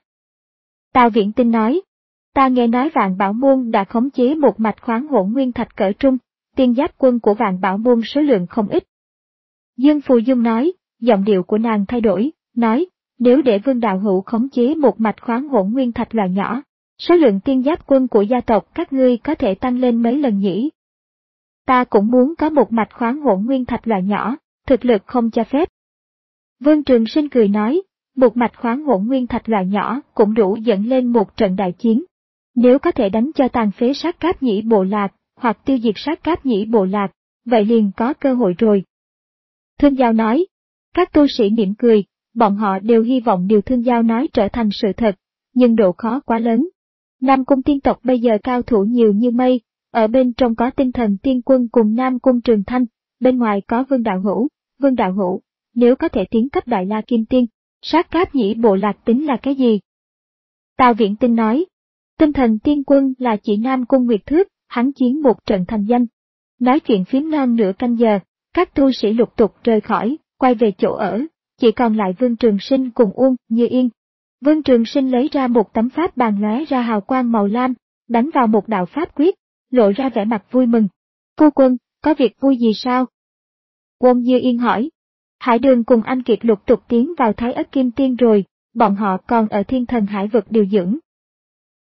Tào Viễn Tinh nói, ta nghe nói Vạn Bảo Môn đã khống chế một mạch khoáng hỗn nguyên thạch cỡ trung, tiên giáp quân của Vạn Bảo Môn số lượng không ít. Dương Phù Dung nói, giọng điệu của nàng thay đổi, nói, nếu để Vương đạo hữu khống chế một mạch khoáng hỗn nguyên thạch loại nhỏ, số lượng tiên giáp quân của gia tộc các ngươi có thể tăng lên mấy lần nhỉ? Ta cũng muốn có một mạch khoáng hỗn nguyên thạch loại nhỏ, thực lực không cho phép. Vương Trường Sinh cười nói, một mạch khoáng hỗn nguyên thạch loại nhỏ cũng đủ dẫn lên một trận đại chiến. Nếu có thể đánh cho tàn phế Sát Cáp Nhĩ bộ lạc, hoặc tiêu diệt Sát Cáp Nhĩ bộ lạc, vậy liền có cơ hội rồi. Thương Giao nói, các tu sĩ mỉm cười, bọn họ đều hy vọng điều Thương Giao nói trở thành sự thật, nhưng độ khó quá lớn. Nam Cung tiên tộc bây giờ cao thủ nhiều như mây, ở bên trong có tinh thần tiên quân cùng Nam Cung Trường Thanh, bên ngoài có Vương đạo hữu, Vương đạo hữu, nếu có thể tiến cấp Đại La Kim Tiên, Sát Cáp Nhĩ bộ lạc tính là cái gì? Tào Viễn Tinh nói, tinh thần tiên quân là chỉ Nam Cung Nguyệt Thước, hắn chiến một trận thành danh. Nói chuyện phím non nửa canh giờ, các tu sĩ lục tục rời khỏi, quay về chỗ ở, chỉ còn lại Vương Trường Sinh cùng Uông Như Yên. Vương Trường Sinh lấy ra một tấm pháp bàn lóe ra hào quang màu lam, đánh vào một đạo pháp quyết, lộ ra vẻ mặt vui mừng. Phu quân, có việc vui gì sao? Uông Như Yên hỏi. Hải Đường cùng anh Kiệt lục tục tiến vào Thái Ất Kim Tiên rồi, bọn họ còn ở Thiên Thần Hải vực điều dưỡng,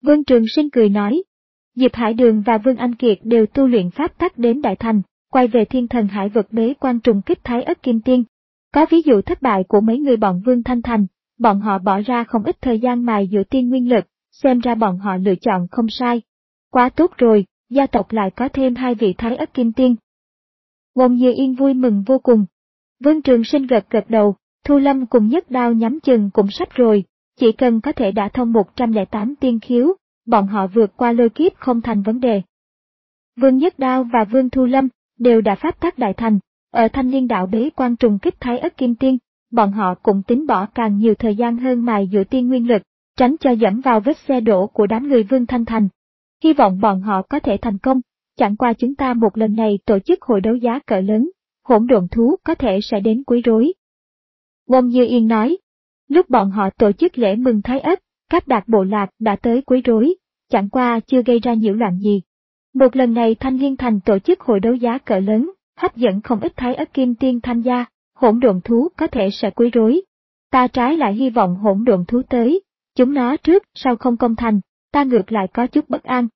Vương Trường Sinh cười nói. Diệp Hải Đường và Vương Anh Kiệt đều tu luyện pháp tắc đến đại thành, quay về thiên thần hải vực bế quan trùng kích Thái Ất Kim Tiên. Có ví dụ thất bại của mấy người bọn Vương Thanh Thành, bọn họ bỏ ra không ít thời gian mài dũa tiên nguyên lực, xem ra bọn họ lựa chọn không sai. Quá tốt rồi, gia tộc lại có thêm hai vị Thái Ất Kim Tiên. Ngôn Như Yên vui mừng vô cùng. Vương Trường Sinh gật gật đầu, Thu Lâm cùng Nhất Đao nhắm chừng cũng sắp rồi, chỉ cần có thể đả thông một trăm lẻ tám tiên khiếu, bọn họ vượt qua lôi kiếp không thành vấn đề. Vương Nhất Đao và Vương Thu Lâm đều đã pháp tắc đại thành, ở Thanh Liên đạo bế quan trùng kích Thái Ất Kim Tiên, bọn họ cũng tính bỏ càng nhiều thời gian hơn mài dũa tiên nguyên lực, tránh cho dẫm vào vết xe đổ của đám người Vương Thanh Thành. Hy vọng bọn họ có thể thành công, chẳng qua chúng ta một lần này tổ chức hội đấu giá cỡ lớn, hỗn độn thú có thể sẽ đến quấy rối. Ngôn Như Yên nói, lúc bọn họ tổ chức lễ mừng Thái Ất, các đạt bộ lạc đã tới quấy rối, chẳng qua chưa gây ra nhiễu loạn gì. Một lần này Thanh Liên Thành tổ chức hội đấu giá cỡ lớn, hấp dẫn không ít Thái Ất Kim Tiên tham gia, hỗn độn thú có thể sẽ quấy rối. Ta trái lại hy vọng hỗn độn thú tới, chúng nó trước sau không công thành, ta ngược lại có chút bất an.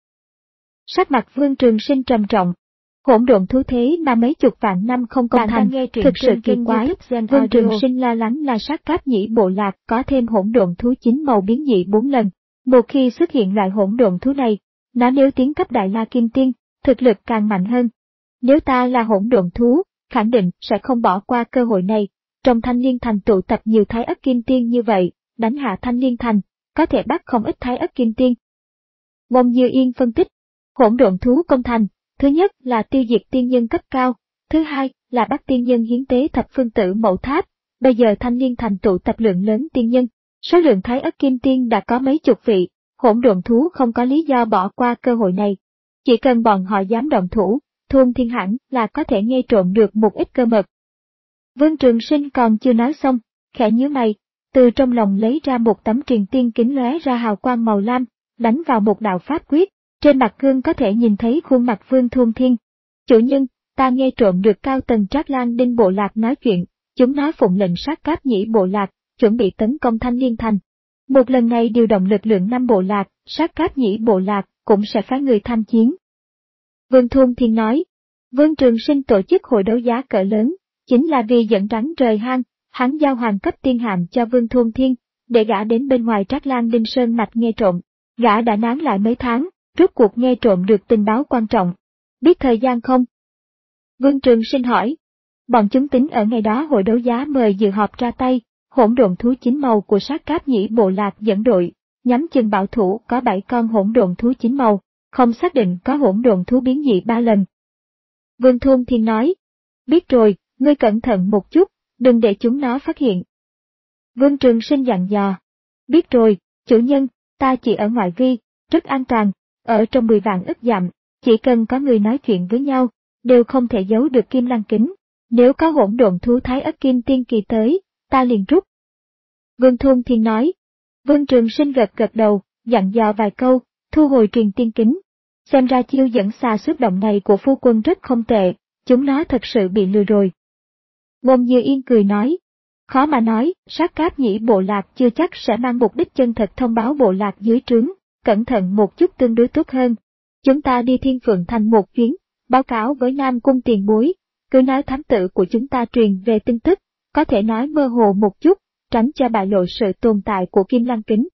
Sắc mặt Vương Trường Sinh trầm trọng. Hỗn độn thú thế mà mấy chục vạn năm không công thành, thực sự kỳ quái. Vương Trường Sinh lo lắng là sát cáp nhĩ bộ lạc có thêm hỗn độn thú chín màu biến dị bốn lần. Một khi xuất hiện loại hỗn độn thú này, nó nếu tiến cấp Đại La Kim Tiên, thực lực càng mạnh hơn. Nếu ta là hỗn độn thú, khẳng định sẽ không bỏ qua cơ hội này. Trong Thanh Liên Thành tụ tập nhiều Thái Ất Kim Tiên như vậy, đánh hạ Thanh Liên Thành, có thể bắt không ít Thái Ất Kim Tiên. Ngôn Như Yên phân tích, hỗn độn thú công thành, thứ nhất là tiêu diệt tiên nhân cấp cao, thứ hai là bắt tiên nhân hiến tế thập phương tử mẫu tháp. Bây giờ Thanh Liên Thành tụ tập lượng lớn tiên nhân, số lượng Thái Ất Kim Tiên đã có mấy chục vị, hỗn độn thú không có lý do bỏ qua cơ hội này. Chỉ cần bọn họ dám động thủ, Thôn Thiên hẳn là có thể nghe trộm được một ít cơ mật. Vương Trường Sinh còn chưa nói xong, khẽ nhíu mày, từ trong lòng lấy ra một tấm truyền tiên kính lóe ra hào quang màu lam, đánh vào một đạo pháp quyết, trên mặt gương có thể nhìn thấy khuôn mặt Vương Thôn Thiên. Chủ nhân, ta nghe trộm được cao tầng Trác Lan Đinh bộ lạc nói chuyện, chúng nói phụng lệnh sát cáp nhĩ bộ lạc, chuẩn bị tấn công Thanh Liên Thành. Một lần này điều động lực lượng năm bộ lạc, sát cáp nhĩ bộ lạc cũng sẽ phái người tham chiến. Vương Thôn Thiên nói, Vương Trường Sinh tổ chức hội đấu giá cỡ lớn, chính là vì dẫn rắn rời hang, hắn giao hoàng cấp tiên hàm cho Vương Thôn Thiên, để gã đến bên ngoài Trác Lan Đinh Sơn mạch nghe trộm. Gã đã nán lại mấy tháng, rốt cuộc nghe trộm được tình báo quan trọng. Biết thời gian không? Vương Trường Sinh hỏi. Bọn chúng tính ở ngày đó hội đấu giá mời dự họp ra tay, hỗn độn thú chín màu của sát cáp nhĩ bộ lạc dẫn đội, nhắm chừng bảo thủ có bảy con hỗn độn thú chín màu, không xác định có hỗn độn thú biến dị ba lần. Vương Thôn Thiên nói. Biết rồi, ngươi cẩn thận một chút, đừng để chúng nó phát hiện. Vương Trường Sinh dặn dò. Biết rồi, chủ nhân, ta chỉ ở ngoại vi, rất an toàn, ở trong mười vạn ức dặm, chỉ cần có người nói chuyện với nhau, đều không thể giấu được kim lăng kính. Nếu có hỗn độn thú Thái Ất Kim Tiên kỳ tới, ta liền rút. Vương Thôn Thiên nói. Vương Trường Sinh gật gật đầu, dặn dò vài câu, thu hồi truyền tiên kính. Xem ra chiêu dẫn xà xuất động này của phu quân rất không tệ, chúng nó thật sự bị lừa rồi. Ngôn Như Yên cười nói. Khó mà nói, sát cáp nhĩ bộ lạc chưa chắc sẽ mang mục đích chân thật thông báo bộ lạc dưới trướng, cẩn thận một chút tương đối tốt hơn. Chúng ta đi Thiên Phượng Thành một chuyến, báo cáo với Nam Cung tiền bối, cứ nói thám tử của chúng ta truyền về tin tức, có thể nói mơ hồ một chút, tránh cho bại lộ sự tồn tại của Kim Lăng Kính.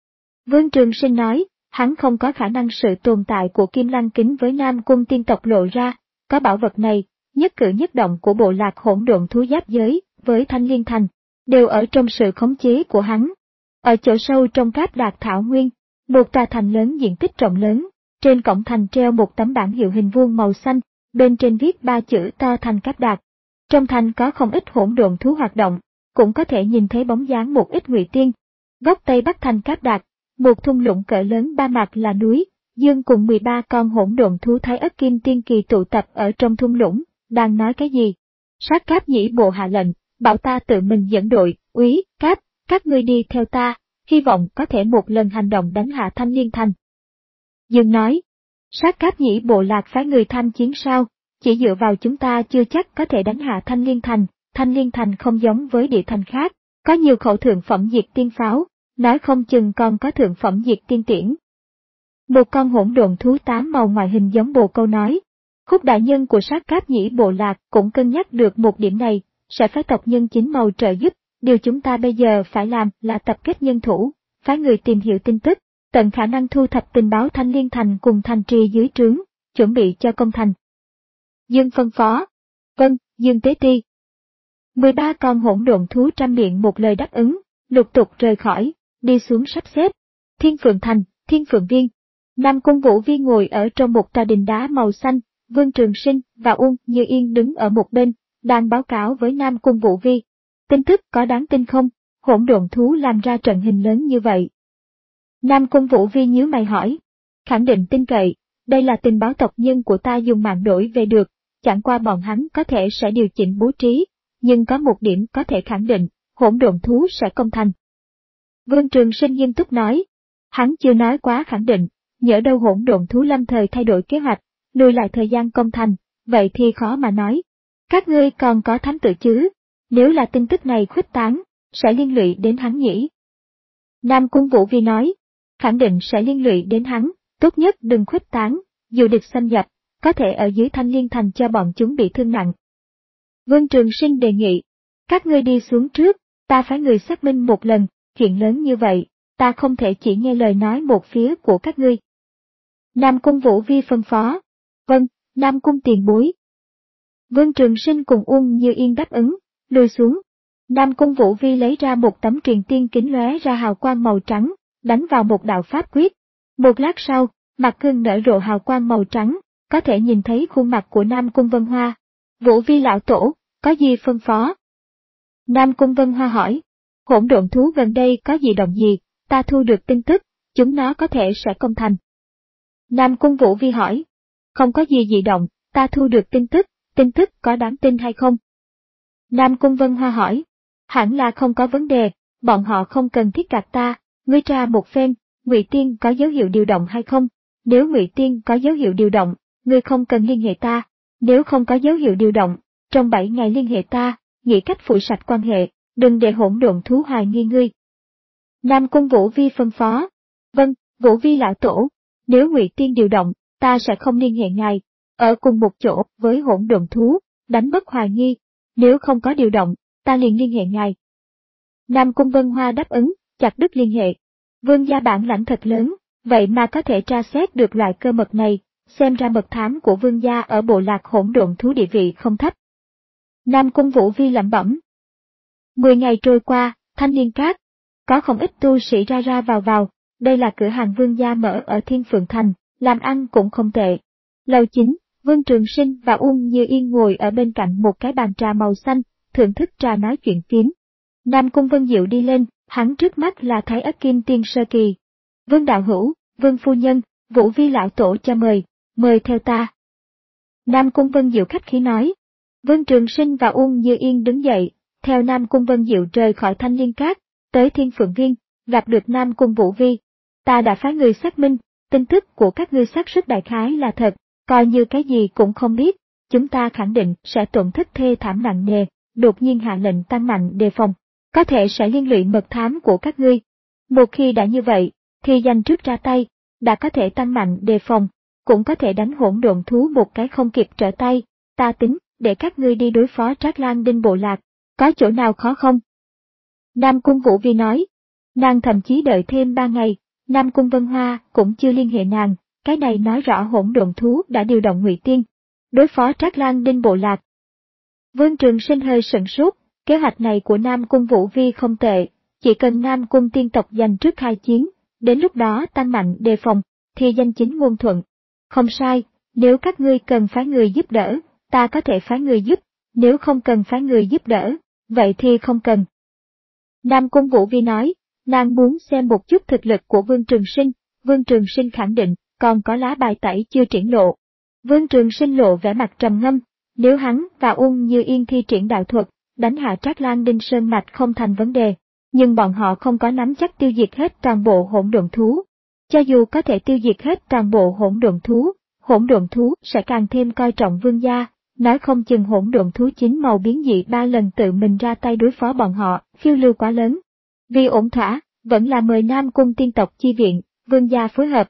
Vương Trường Sinh nói, hắn không có khả năng sự tồn tại của Kim Lăng Kính với Nam Cung tiên tộc lộ ra, có bảo vật này, nhất cử nhất động của bộ lạc hỗn độn thú giáp giới với Thanh Liên Thành, đều ở trong sự khống chế của hắn. Ở chỗ sâu trong Cáp Đạt Thảo Nguyên, một tòa thành lớn diện tích rộng lớn, trên cổng thành treo một tấm bảng hiệu hình vuông màu xanh, bên trên viết ba chữ to Thành Cáp Đạt. Trong thành có không ít hỗn độn thú hoạt động, cũng có thể nhìn thấy bóng dáng một ít ngụy tiên. Góc tây bắc Thành Cáp Đạt, một thung lũng cỡ lớn ba mặt là núi, Dương cùng mười ba con hỗn độn thú Thái Ất Kim Tiên kỳ tụ tập ở trong thung lũng, đang nói cái gì? Sát Cáp nhĩ bộ hạ lệnh, bảo ta tự mình dẫn đội, úy, Cáp, các ngươi đi theo ta, hy vọng có thể một lần hành động đánh hạ Thanh Liên Thành. Dương nói, Sát Cáp nhĩ bộ lạc phái người tham chiến sao, chỉ dựa vào chúng ta chưa chắc có thể đánh hạ Thanh Liên Thành, Thanh Liên Thành không giống với địa thành khác, có nhiều khẩu thượng phẩm diệt tiên pháo, nói không chừng còn có thượng phẩm diệt tiên tiễn. Một con hỗn độn thú tám màu ngoại hình giống bồ câu nói. Khúc đại nhân của sát cáp nhĩ bộ lạc cũng cân nhắc được một điểm này, sẽ phái tộc nhân chín màu trợ giúp. Điều chúng ta bây giờ phải làm là tập kết nhân thủ, phái người tìm hiểu tin tức, tận khả năng thu thập tình báo Thanh Liên Thành cùng thành trì dưới trướng, chuẩn bị cho công thành. Dương phân phó. Vâng, Dương Tế Ti. mười ba con hỗn độn thú trăm miệng một lời đáp ứng, lục tục rời khỏi, đi xuống sắp xếp. Thiên Phượng Thành, Thiên Phượng Viên. Nam Cung Vũ Vi ngồi ở trong một tòa đình đá màu xanh, Vương Trường Sinh và Uông Như Yên đứng ở một bên, đang báo cáo với Nam Cung Vũ Vi. Tin tức có đáng tin không? Hỗn độn thú làm ra trận hình lớn như vậy. Nam Cung Vũ Vi nhíu mày hỏi. Khẳng định tin cậy, đây là tình báo tộc nhân của ta dùng mạng đổi về được, chẳng qua bọn hắn có thể sẽ điều chỉnh bố trí, nhưng có một điểm có thể khẳng định, hỗn độn thú sẽ công thành. Vương Trường Sinh nghiêm túc nói. Hắn chưa nói quá khẳng định, nhỡ đâu hỗn độn thú lâm thời thay đổi kế hoạch, lùi lại thời gian công thành, vậy thì khó mà nói. Các ngươi còn có thám tử chứ? Nếu là tin tức này khuếch tán, sẽ liên lụy đến hắn nhỉ? Nam Cung Vũ Vi nói, khẳng định sẽ liên lụy đến hắn, tốt nhất đừng khuếch tán, dù địch xâm nhập, có thể ở dưới Thanh Liên Thành cho bọn chúng bị thương nặng. Vương Trường Sinh đề nghị, các ngươi đi xuống trước, ta phái người xác minh một lần, chuyện lớn như vậy, ta không thể chỉ nghe lời nói một phía của các ngươi. Nam Cung Vũ Vi phân phó, vâng, Nam Cung tiền bối. Vương Trường Sinh cùng Uông Như Yên đáp ứng, lùi xuống. Nam Cung Vũ Vi lấy ra một tấm truyền tiên kính lóe ra hào quang màu trắng, đánh vào một đạo pháp quyết. Một lát sau, mặt gương nở rộ hào quang màu trắng, có thể nhìn thấy khuôn mặt của Nam Cung Vân Hoa. Vũ Vi lão tổ, có gì phân phó? Nam Cung Vân Hoa hỏi, hỗn độn thú gần đây có gì động gì, ta thu được tin tức, chúng nó có thể sẽ công thành. Nam Cung Vũ Vi hỏi, không có gì dị động, ta thu được tin tức, tin tức có đáng tin hay không? Nam Cung Vân Hoa hỏi, hẳn là không có vấn đề, bọn họ không cần thiết gạt ta, ngươi tra một phen, Ngụy Tiên có dấu hiệu điều động hay không? Nếu Ngụy Tiên có dấu hiệu điều động, ngươi không cần liên hệ ta, nếu không có dấu hiệu điều động, trong bảy ngày liên hệ ta, nghĩ cách phủi sạch quan hệ, đừng để hỗn độn thú hoài nghi ngươi. Nam Cung Vũ Vi phân phó, vâng, Vũ Vi lão tổ, nếu Ngụy Tiên điều động, ta sẽ không liên hệ ngài, ở cùng một chỗ với hỗn độn thú, đánh mất hoài nghi, nếu không có điều động, ta liền liên hệ ngài. Nam Cung Vân Hoa đáp ứng, chặt đứt liên hệ. Vương gia bản lãnh thật lớn, vậy mà có thể tra xét được loại cơ mật này, xem ra mật thám của vương gia ở bộ lạc hỗn độn thú địa vị không thấp. Nam Cung Vũ Vi lẩm bẩm. Mười ngày trôi qua, Thanh Liên Cát, có không ít tu sĩ ra ra vào vào, đây là cửa hàng vương gia mở ở Thiên Phượng Thành, làm ăn cũng không tệ. Lầu chính, Vương Trường Sinh và Uông Như Yên ngồi ở bên cạnh một cái bàn trà màu xanh, thưởng thức trà nói chuyện phiếm. Nam Cung Vân Diệu đi lên, hắn trước mắt là Thái Ất Kim Tiên sơ kỳ. Vương đạo hữu, Vương phu nhân, Vũ Vi lão tổ cho mời, mời theo ta. Nam Cung Vân Diệu khách khí nói. Vương Trường Sinh và Uông Như Yên đứng dậy, theo Nam Cung Vân Diệu rời khỏi Thanh Liên Cát, tới Thiên Phượng Viên, gặp được Nam Cung Vũ Vi. Ta đã phái người xác minh, tin tức của các ngươi xác suất đại khái là thật, coi như cái gì cũng không biết, chúng ta khẳng định sẽ tổn thất thê thảm nặng nề, đột nhiên hạ lệnh tăng mạnh đề phòng, có thể sẽ liên lụy mật thám của các ngươi. Một khi đã như vậy, thì dành trước ra tay, đã có thể tăng mạnh đề phòng, cũng có thể đánh hỗn độn thú một cái không kịp trở tay, ta tính, để các ngươi đi đối phó Trác Lan Đinh bộ lạc, có chỗ nào khó không? Nam Cung Vũ Vi nói, nàng thậm chí đợi thêm ba ngày, Nam Cung Vân Hoa cũng chưa liên hệ nàng, cái này nói rõ hỗn độn thú đã điều động Ngụy Tiên, đối phó Trác Lan Đinh bộ lạc. Vương Trường Sinh hơi sửng sốt, kế hoạch này của Nam Cung Vũ Vi không tệ, chỉ cần Nam Cung tiên tộc giành trước khai chiến, đến lúc đó tăng mạnh đề phòng, thì danh chính ngôn thuận. Không sai, nếu các ngươi cần phái người giúp đỡ, ta có thể phái người giúp, nếu không cần phái người giúp đỡ, vậy thì không cần. Nam Cung Vũ Vi nói, nàng muốn xem một chút thực lực của Vương Trường Sinh, Vương Trường Sinh khẳng định, còn có lá bài tẩy chưa triển lộ. Vương Trường Sinh lộ vẻ mặt trầm ngâm, nếu hắn và Uông Như Yên thi triển đạo thuật, đánh hạ Trác Lan Đinh Sơn Mạch không thành vấn đề, nhưng bọn họ không có nắm chắc tiêu diệt hết toàn bộ hỗn độn thú. Cho dù có thể tiêu diệt hết toàn bộ hỗn độn thú, hỗn độn thú sẽ càng thêm coi trọng vương gia, nói không chừng hỗn độn thú chín màu biến dị ba lần tự mình ra tay đối phó bọn họ, phiêu lưu quá lớn. Vì ổn thỏa, vẫn là mời Nam Cung tiên tộc chi viện, vương gia phối hợp.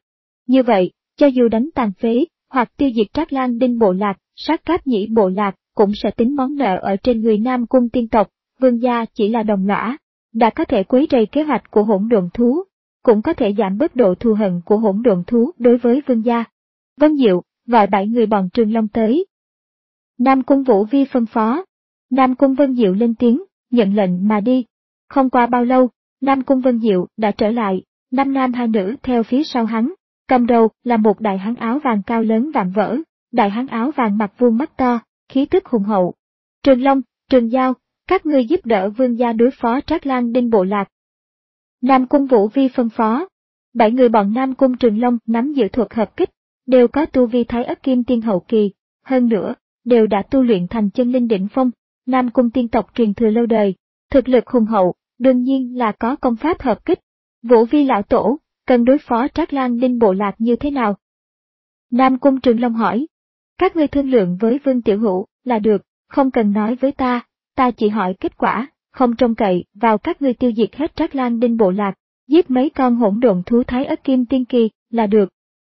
Như vậy, cho dù đánh tàn phế, hoặc tiêu diệt Trác Lang Đinh bộ lạc, sát Cáp Nhĩ bộ lạc, cũng sẽ tính món nợ ở trên người Nam Cung tiên tộc, vương gia chỉ là đồng lõa, đã có thể quấy rầy kế hoạch của hỗn độn thú, cũng có thể giảm bớt độ thù hận của hỗn độn thú đối với vương gia. Vân Diệu, gọi bảy người bọn Trường Long tới. Nam Cung Vũ Vi phân phó. Nam Cung Vân Diệu lên tiếng, nhận lệnh mà đi. Không qua bao lâu, Nam Cung Vân Diệu đã trở lại, năm nam hai nữ theo phía sau hắn, cầm đầu là một đại hán áo vàng cao lớn vạm vỡ, đại hán áo vàng mặt vuông mắt to, khí tức hùng hậu. Trường Long, Trường Giao, các ngươi giúp đỡ vương gia đối phó Trác Lang Đinh bộ lạc. Nam Cung Vũ Vi phân phó. Bảy người bọn Nam Cung Trường Long nắm giữ thuật hợp kích, đều có tu vi Thái Ất Kim Tiên hậu kỳ, hơn nữa, đều đã tu luyện thành chân linh đỉnh phong. Nam Cung tiên tộc truyền thừa lâu đời, thực lực hùng hậu, đương nhiên là có công pháp hợp kích. Vũ Vi lão tổ, cần đối phó Trác Lang Đinh bộ lạc như thế nào? Nam Cung Trường Long hỏi. Các ngươi thương lượng với Vương Tiểu Hữu là được, không cần nói với ta, ta chỉ hỏi kết quả, không trông cậy vào các ngươi tiêu diệt hết Trác Lang Đinh bộ lạc, giết mấy con hỗn độn thú Thái Ất Kim Tiên kỳ là được.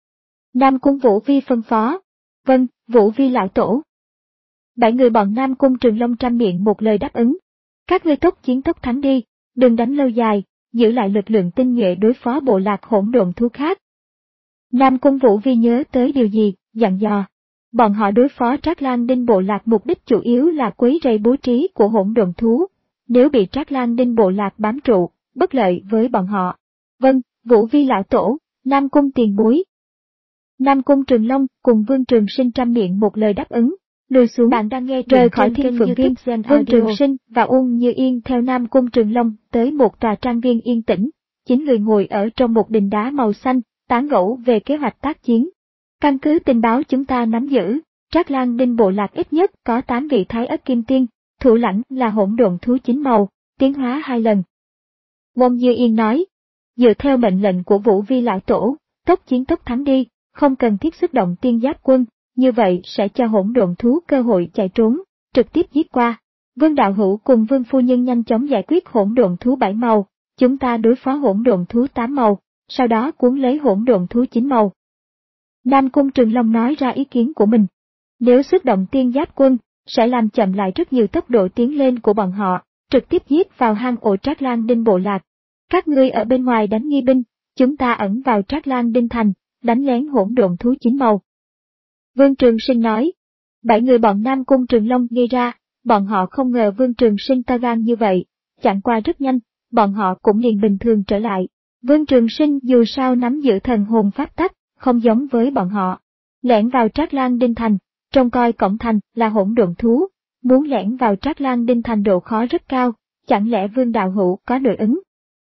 Nam Cung Vũ Vi phân phó. Vâng, Vũ Vi lão tổ. Bảy người bọn Nam Cung Trường Long trăm miệng một lời đáp ứng. Các ngươi tốc chiến tốc thắng đi, đừng đánh lâu dài, giữ lại lực lượng tinh nhuệ đối phó bộ lạc hỗn độn thú khác. Nam Cung Vũ Vi nhớ tới điều gì, dặn dò. Bọn họ đối phó Trác Lang Đinh bộ lạc mục đích chủ yếu là quấy rầy bố trí của hỗn độn thú. Nếu bị Trác Lang Đinh bộ lạc bám trụ, bất lợi với bọn họ. Vâng, Vũ Vi lão tổ, Nam Cung tiền bối. Nam Cung Trường Long cùng Vương Trường Sinh trăm miệng một lời đáp ứng. Lùi xuống. Bạn đang nghe rời khỏi Thiên Phượng Viên, Vương Trường Sinh và Uông Như Yên theo Nam Cung Trường Long tới một tòa trang viên yên tĩnh, chín người ngồi ở trong một đình đá màu xanh, tán gẫu về kế hoạch tác chiến. Căn cứ tình báo chúng ta nắm giữ, Trác Lang Đinh bộ lạc ít nhất có tám vị Thái Ất Kim Tiên, thủ lãnh là hỗn độn thú chín màu, tiến hóa hai lần. Uông Như Yên nói, dựa theo mệnh lệnh của Vũ Vi lão tổ, tốc chiến tốc thắng đi, không cần thiết xuất động tiên giáp quân. Như vậy sẽ cho hỗn độn thú cơ hội chạy trốn, trực tiếp giết qua. Vương đạo hữu cùng Vương phu nhân nhanh chóng giải quyết hỗn độn thú bảy màu, chúng ta đối phó hỗn độn thú tám màu, sau đó cuốn lấy hỗn độn thú chín màu. Nam Cung Trường Long nói ra ý kiến của mình. Nếu xuất động tiên giáp quân, sẽ làm chậm lại rất nhiều tốc độ tiến lên của bọn họ, trực tiếp giết vào hang ổ Trác Lang Đinh bộ lạc. Các ngươi ở bên ngoài đánh nghi binh, chúng ta ẩn vào Trác Lang Đinh thành, đánh lén hỗn độn thú chín màu. Vương Trường Sinh nói. Bảy người bọn Nam Cung Trường Long nghi ra, bọn họ không ngờ Vương Trường Sinh ta gan như vậy, chẳng qua rất nhanh, bọn họ cũng liền bình thường trở lại. Vương Trường Sinh dù sao nắm giữ thần hồn pháp tắc, không giống với bọn họ. Lẻn vào Trác Lang Đinh thành, trông coi cổng thành là hỗn độn thú, muốn lẻn vào Trác Lang Đinh thành độ khó rất cao, chẳng lẽ Vương đạo hữu có nội ứng?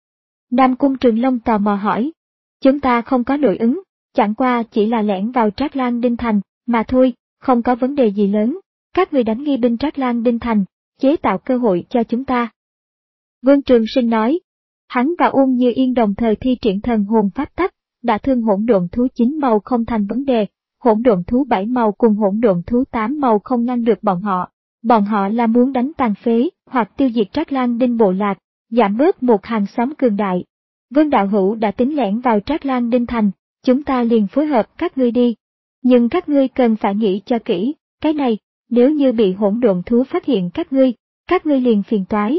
Nam Cung Trường Long tò mò hỏi. Chúng ta không có nội ứng, chẳng qua chỉ là lẻn vào Trác Lang Đinh thành, mà thôi, không có vấn đề gì lớn. Các người đánh nghi binh Trác Lang Đinh thành, chế tạo cơ hội cho chúng ta. Vương Trường Sinh nói. Hắn và Uông Như Yên đồng thời thi triển thần hồn pháp tắc, đã thương hỗn độn thú chín màu không thành vấn đề, hỗn độn thú bảy màu cùng hỗn độn thú tám màu không ngăn được bọn họ. Bọn họ là muốn đánh tàn phế, hoặc tiêu diệt Trác Lang Đinh bộ lạc, giảm bớt một hàng xóm cường đại. Vương đạo hữu đã tính lẻn vào Trác Lang Đinh thành, chúng ta liền phối hợp các ngươi đi. Nhưng các ngươi cần phải nghĩ cho kỹ, cái này, nếu như bị hỗn độn thú phát hiện các ngươi, các ngươi liền phiền toái.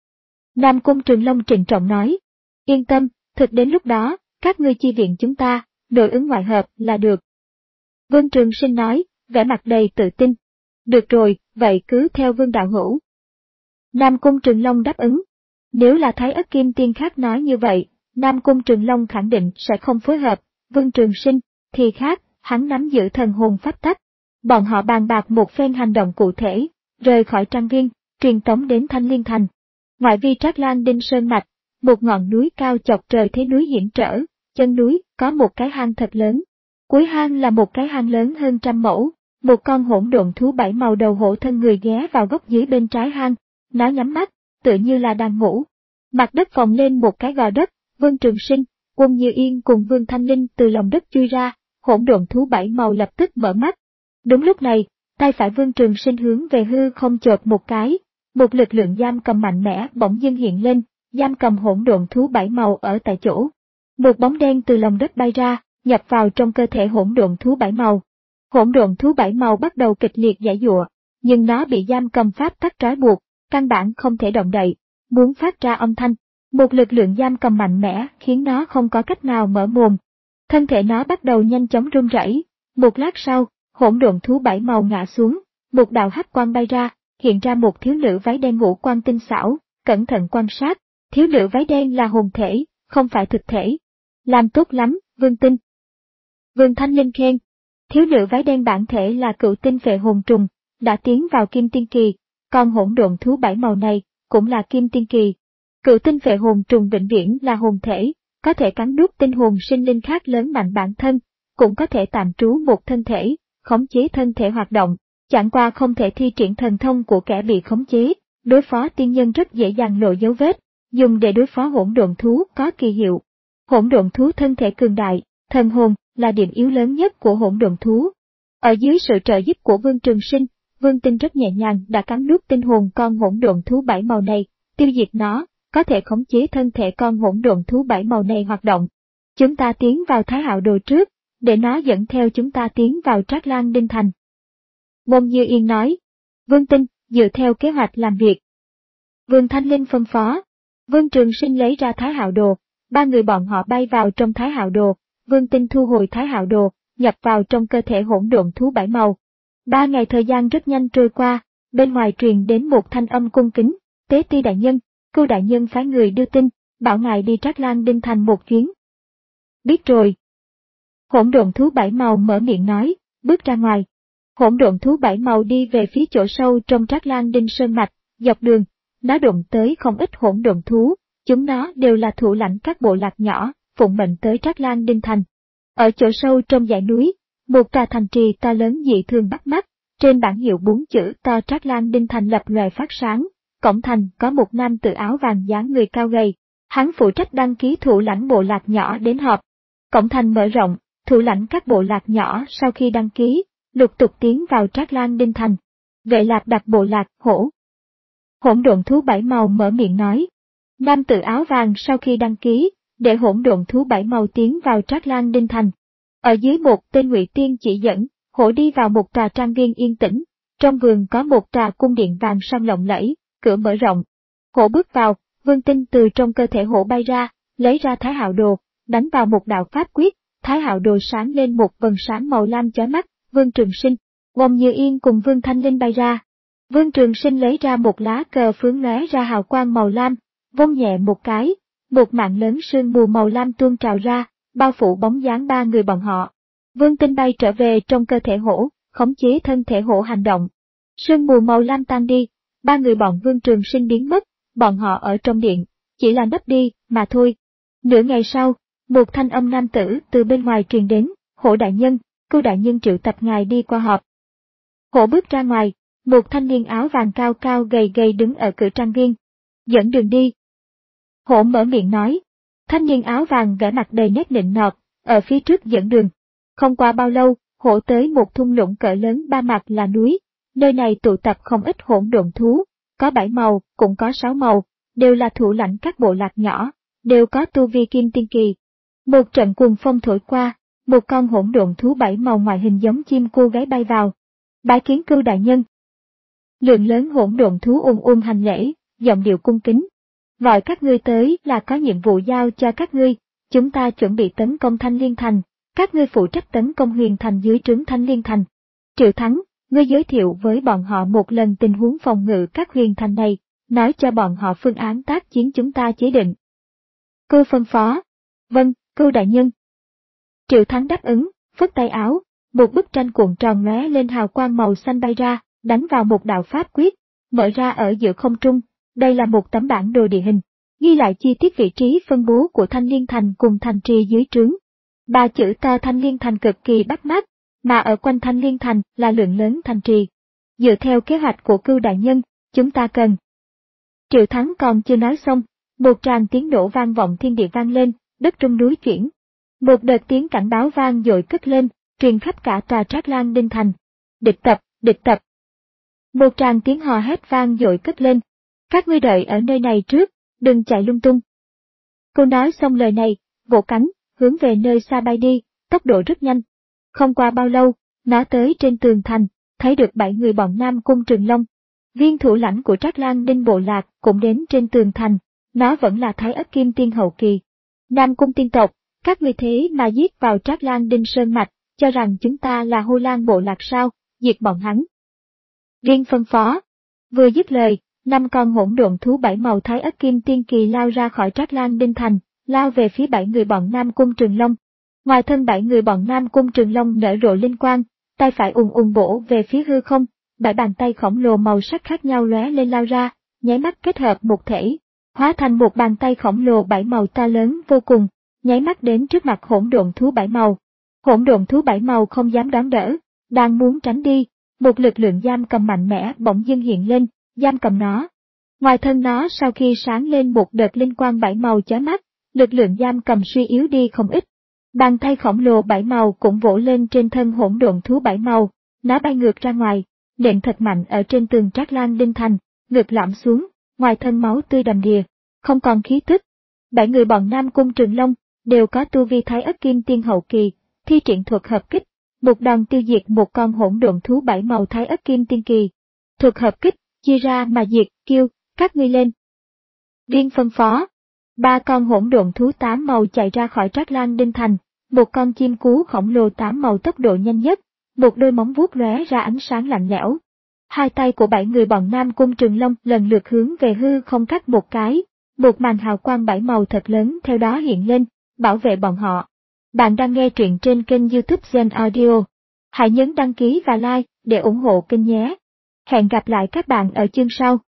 Nam Cung Trường Long trịnh trọng nói. Yên tâm, thực đến lúc đó, các ngươi chi viện chúng ta, nội ứng ngoại hợp là được. Vương Trường Sinh nói, vẻ mặt đầy tự tin. Được rồi, vậy cứ theo Vương đạo hữu. Nam Cung Trường Long đáp ứng. Nếu là Thái Ất Kim Tiên khác nói như vậy, Nam Cung Trường Long khẳng định sẽ không phối hợp. Vương Trường Sinh thì khác, hắn nắm giữ thần hồn pháp tắc. Bọn họ bàn bạc một phen hành động cụ thể, rời khỏi trang viên, truyền tống đến Thanh Liên thành. Ngoại vi Trác Lang Đinh sơn mạch, một ngọn núi cao chọc trời thế núi hiểm trở, chân núi có một cái hang thật lớn. Cuối hang là một cái hang lớn hơn trăm mẫu, một con hỗn độn thú bảy màu đầu hổ thân người ghé vào góc dưới bên trái hang, nó nhắm mắt, tựa như là đang ngủ. Mặt đất phồng lên một cái gò đất, Vương Trường Sinh, Uông Như Yên cùng Vương Thanh Linh từ lòng đất chui ra, hỗn độn thú bảy màu lập tức mở mắt. Đúng lúc này, tay phải Vương Trường Sinh hướng về hư không chộp một cái, một lực lượng giam cầm mạnh mẽ bỗng dưng hiện lên, giam cầm hỗn độn thú bảy màu ở tại chỗ. Một bóng đen từ lòng đất bay ra, nhập vào trong cơ thể hỗn độn thú bảy màu. Hỗn độn thú bảy màu bắt đầu kịch liệt giãy giụa, nhưng nó bị giam cầm pháp tắc trói buộc, căn bản không thể động đậy, muốn phát ra âm thanh. Một lực lượng giam cầm mạnh mẽ khiến nó không có cách nào mở mồm. Thân thể nó bắt đầu nhanh chóng run rẩy. Một lát sau, hỗn độn thú bảy màu ngã xuống, một đạo hắc quang bay ra, hiện ra một thiếu nữ váy đen ngũ quan tinh xảo, cẩn thận quan sát, thiếu nữ váy đen là hồn thể, không phải thực thể. Làm tốt lắm, Vương Tinh. Vương Thanh Linh khen. Thiếu nữ váy đen bản thể là cựu tinh phệ hồn trùng, đã tiến vào kim tiên kỳ, còn hỗn độn thú bảy màu này cũng là kim tiên kỳ. Cựu tinh phệ hồn trùng vĩnh viễn là hồn thể, có thể cắn nuốt tinh hồn sinh linh khác lớn mạnh bản thân, cũng có thể tạm trú một thân thể, khống chế thân thể hoạt động, chẳng qua không thể thi triển thần thông của kẻ bị khống chế. Đối phó tiên nhân rất dễ dàng lộ dấu vết, dùng để đối phó hỗn độn thú có kỳ hiệu. Hỗn độn thú thân thể cường đại, thần hồn là điểm yếu lớn nhất của hỗn độn thú. Ở dưới sự trợ giúp của Vương Trường Sinh, Vương Tinh rất nhẹ nhàng đã cắn nuốt tinh hồn con hỗn độn thú bảy màu này, tiêu diệt nó, có thể khống chế thân thể con hỗn độn thú bảy màu này hoạt động. Chúng ta tiến vào Thái Hạo Đồ trước, để nó dẫn theo chúng ta tiến vào Trác Lan Đinh Thành. Môn Như Yên nói. Vương Tinh, dựa theo kế hoạch làm việc. Vương Thanh Linh phân phó. Vương Trường Sinh lấy ra Thái Hạo Đồ, ba người bọn họ bay vào trong Thái Hạo Đồ, Vương Tinh thu hồi Thái Hạo Đồ, nhập vào trong cơ thể hỗn độn thú bảy màu. Ba ngày thời gian rất nhanh trôi qua, bên ngoài truyền đến một thanh âm cung kính, Tế Ti đại nhân, Cưu đại nhân phái người đưa tin, bảo ngài đi Trác Lan Đinh Thành một chuyến. Biết rồi. Hỗn độn thú bảy màu mở miệng nói, bước ra ngoài. Hỗn độn thú bảy màu đi về phía chỗ sâu trong Trác Lan Đinh Sơn Mạch, dọc đường, nó đụng tới không ít hỗn độn thú, chúng nó đều là thủ lãnh các bộ lạc nhỏ, phụng mệnh tới Trác Lan Đinh Thành. Ở chỗ sâu trong dãy núi, một tòa thành trì to lớn dị thường bắt mắt, trên bảng hiệu bốn chữ to Trác Lan Đinh Thành lập lòe phát sáng, cổng thành có một nam tử áo vàng dáng người cao gầy, hắn phụ trách đăng ký thủ lãnh bộ lạc nhỏ đến họp. Cổng thành mở rộng, thủ lãnh các bộ lạc nhỏ sau khi đăng ký, lục tục tiến vào Trác Lan Đinh Thành. Vệ Lạc đặt bộ lạc hổ. Hỗn độn thú bảy màu mở miệng nói. Nam tử áo vàng sau khi đăng ký, để hỗn độn thú bảy màu tiến vào Trác Lan Đinh Thành. Ở dưới một tên ngụy tiên chỉ dẫn, hổ đi vào một tòa trang viên yên tĩnh, trong vườn có một tòa cung điện vàng son lộng lẫy, cửa mở rộng. Hổ bước vào, Vương Tinh từ trong cơ thể hổ bay ra, lấy ra Thái Hạo Đồ, đánh vào một đạo pháp quyết, Thái Hạo Đồ sáng lên một vầng sáng màu lam chói mắt. Vương Trường Sinh, Mông Như Yên cùng Vương Thanh Linh bay ra. Vương Trường Sinh lấy ra một lá cờ phướng lóe ra hào quang màu lam, vung nhẹ một cái, một mảng lớn sương mù màu lam tuôn trào ra, bao phủ bóng dáng ba người bọn họ. Vương Tinh bay trở về trong cơ thể hổ, khống chế thân thể hổ hành động. Sương mù màu lam tan đi, ba người bọn Vương Trường Sinh biến mất, bọn họ ở trong điện, chỉ là nấp đi, mà thôi. Nửa ngày sau, một thanh âm nam tử từ bên ngoài truyền đến, Hổ đại nhân, Cưu đại nhân triệu tập ngài đi qua họp. Hổ bước ra ngoài, một thanh niên áo vàng cao cao gầy gầy đứng ở cửa trang viên. Dẫn đường đi. Hổ mở miệng nói. Thanh niên áo vàng vẻ mặt đầy nét nịnh nọt, ở phía trước dẫn đường. Không qua bao lâu, hổ tới một thung lũng cỡ lớn ba mặt là núi, nơi này tụ tập không ít hỗn độn thú, có bảy màu, cũng có sáu màu, đều là thủ lãnh các bộ lạc nhỏ, đều có tu vi kim tiên kỳ. Một trận cuồng phong thổi qua, một con hỗn độn thú bảy màu ngoại hình giống chim cô gái bay vào. Bái kiến Cưu đại nhân. Lượng lớn hỗn độn thú ùm ùm hành lễ, giọng điệu cung kính. Gọi các ngươi tới là có nhiệm vụ giao cho các ngươi, chúng ta chuẩn bị tấn công Thanh Liên Thành, các ngươi phụ trách tấn công Huyền Thành dưới trướng Thanh Liên Thành. Triệu Thắng, ngươi giới thiệu với bọn họ một lần tình huống phòng ngự các huyền thành này, nói cho bọn họ phương án tác chiến chúng ta chế định. Cưu phân phó. Vâng, Cưu đại nhân. Triệu Thắng đáp ứng, phất tay áo, một bức tranh cuộn tròn lóe lên hào quang màu xanh bay ra, đánh vào một đạo pháp quyết, mở ra ở giữa không trung. Đây là một tấm bản đồ địa hình, ghi lại chi tiết vị trí phân bố của Thanh Liên Thành cùng thành trì dưới trướng. Ba chữ to Thanh Liên Thành cực kỳ bắt mắt, mà ở quanh Thanh Liên Thành là lượng lớn thành trì. Dựa theo kế hoạch của Cưu đại nhân, chúng ta cần. Triệu Thắng còn chưa nói xong, một tràng tiếng nổ vang vọng thiên địa vang lên, đất rung núi chuyển. Một đợt tiếng cảnh báo vang dội cất lên, truyền khắp cả tòa Trác Lan Đinh Thành. Địch tập, địch tập. Một tràng tiếng hò hét vang dội cất lên. Các ngươi đợi ở nơi này trước, đừng chạy lung tung. Cô nói xong lời này, vỗ cánh, hướng về nơi xa bay đi, tốc độ rất nhanh. Không qua bao lâu, nó tới trên tường thành, thấy được bảy người bọn Nam Cung Trường Long. Viên thủ lãnh của Trác Lang Đinh bộ lạc cũng đến trên tường thành, nó vẫn là Thái Ất Kim Tiên hậu kỳ. Nam Cung tiên tộc, các ngươi thế mà giết vào Trác Lang Đinh sơn mạch, cho rằng chúng ta là Hô Lang bộ lạc sao, diệt bọn hắn. Viên phân phó. Vừa dứt lời, năm con hỗn độn thú bảy màu Thái Ất Kim Tiên kỳ lao ra khỏi Trác Lang Đinh thành, lao về phía bảy người bọn Nam Cung Trường Long. Ngoài thân bảy người bọn Nam Cung Trường Long nở rộ linh quang, tay phải ùng ùng bổ về phía hư không, bảy bàn tay khổng lồ màu sắc khác nhau lóe lên lao ra, nháy mắt kết hợp một thể, hóa thành một bàn tay khổng lồ bảy màu to lớn vô cùng, nháy mắt đến trước mặt hỗn độn thú bảy màu. Hỗn độn thú bảy màu không dám đón đỡ, đang muốn tránh đi, một lực lượng giam cầm mạnh mẽ bỗng dưng hiện lên, giam cầm nó. Ngoài thân nó sau khi sáng lên một đợt linh quang bảy màu chói mắt, lực lượng giam cầm suy yếu đi không ít. Bàn tay khổng lồ bảy màu cũng vỗ lên trên thân hỗn độn thú bảy màu, nó bay ngược ra ngoài, nện thật mạnh ở trên tường Trác Lang Đinh thành, ngực lõm xuống, ngoài thân máu tươi đầm đìa, không còn khí tức. Bảy người bọn Nam Cung Trường Long đều có tu vi Thái Ất Kim Tiên hậu kỳ, thi triển thuật hợp kích, một đòn tiêu diệt một con hỗn độn thú bảy màu Thái Ất Kim Tiên kỳ. Thuật hợp kích, chia ra mà diệt, kêu, các ngươi lên. Viên phân phó. Ba con hỗn độn thú tám màu chạy ra khỏi Trác Lang Đinh thành, một con chim cú khổng lồ tám màu tốc độ nhanh nhất, một đôi móng vuốt lóe ra ánh sáng lạnh lẽo. Hai tay của bảy người bọn Nam Cung Trường Long lần lượt hướng về hư không cắt một cái, một màn hào quang bảy màu thật lớn theo đó hiện lên, bảo vệ bọn họ. Bạn đang nghe truyện trên kênh YouTube Gen Audio. Hãy nhấn đăng ký và like để ủng hộ kênh nhé. Hẹn gặp lại các bạn ở chương sau.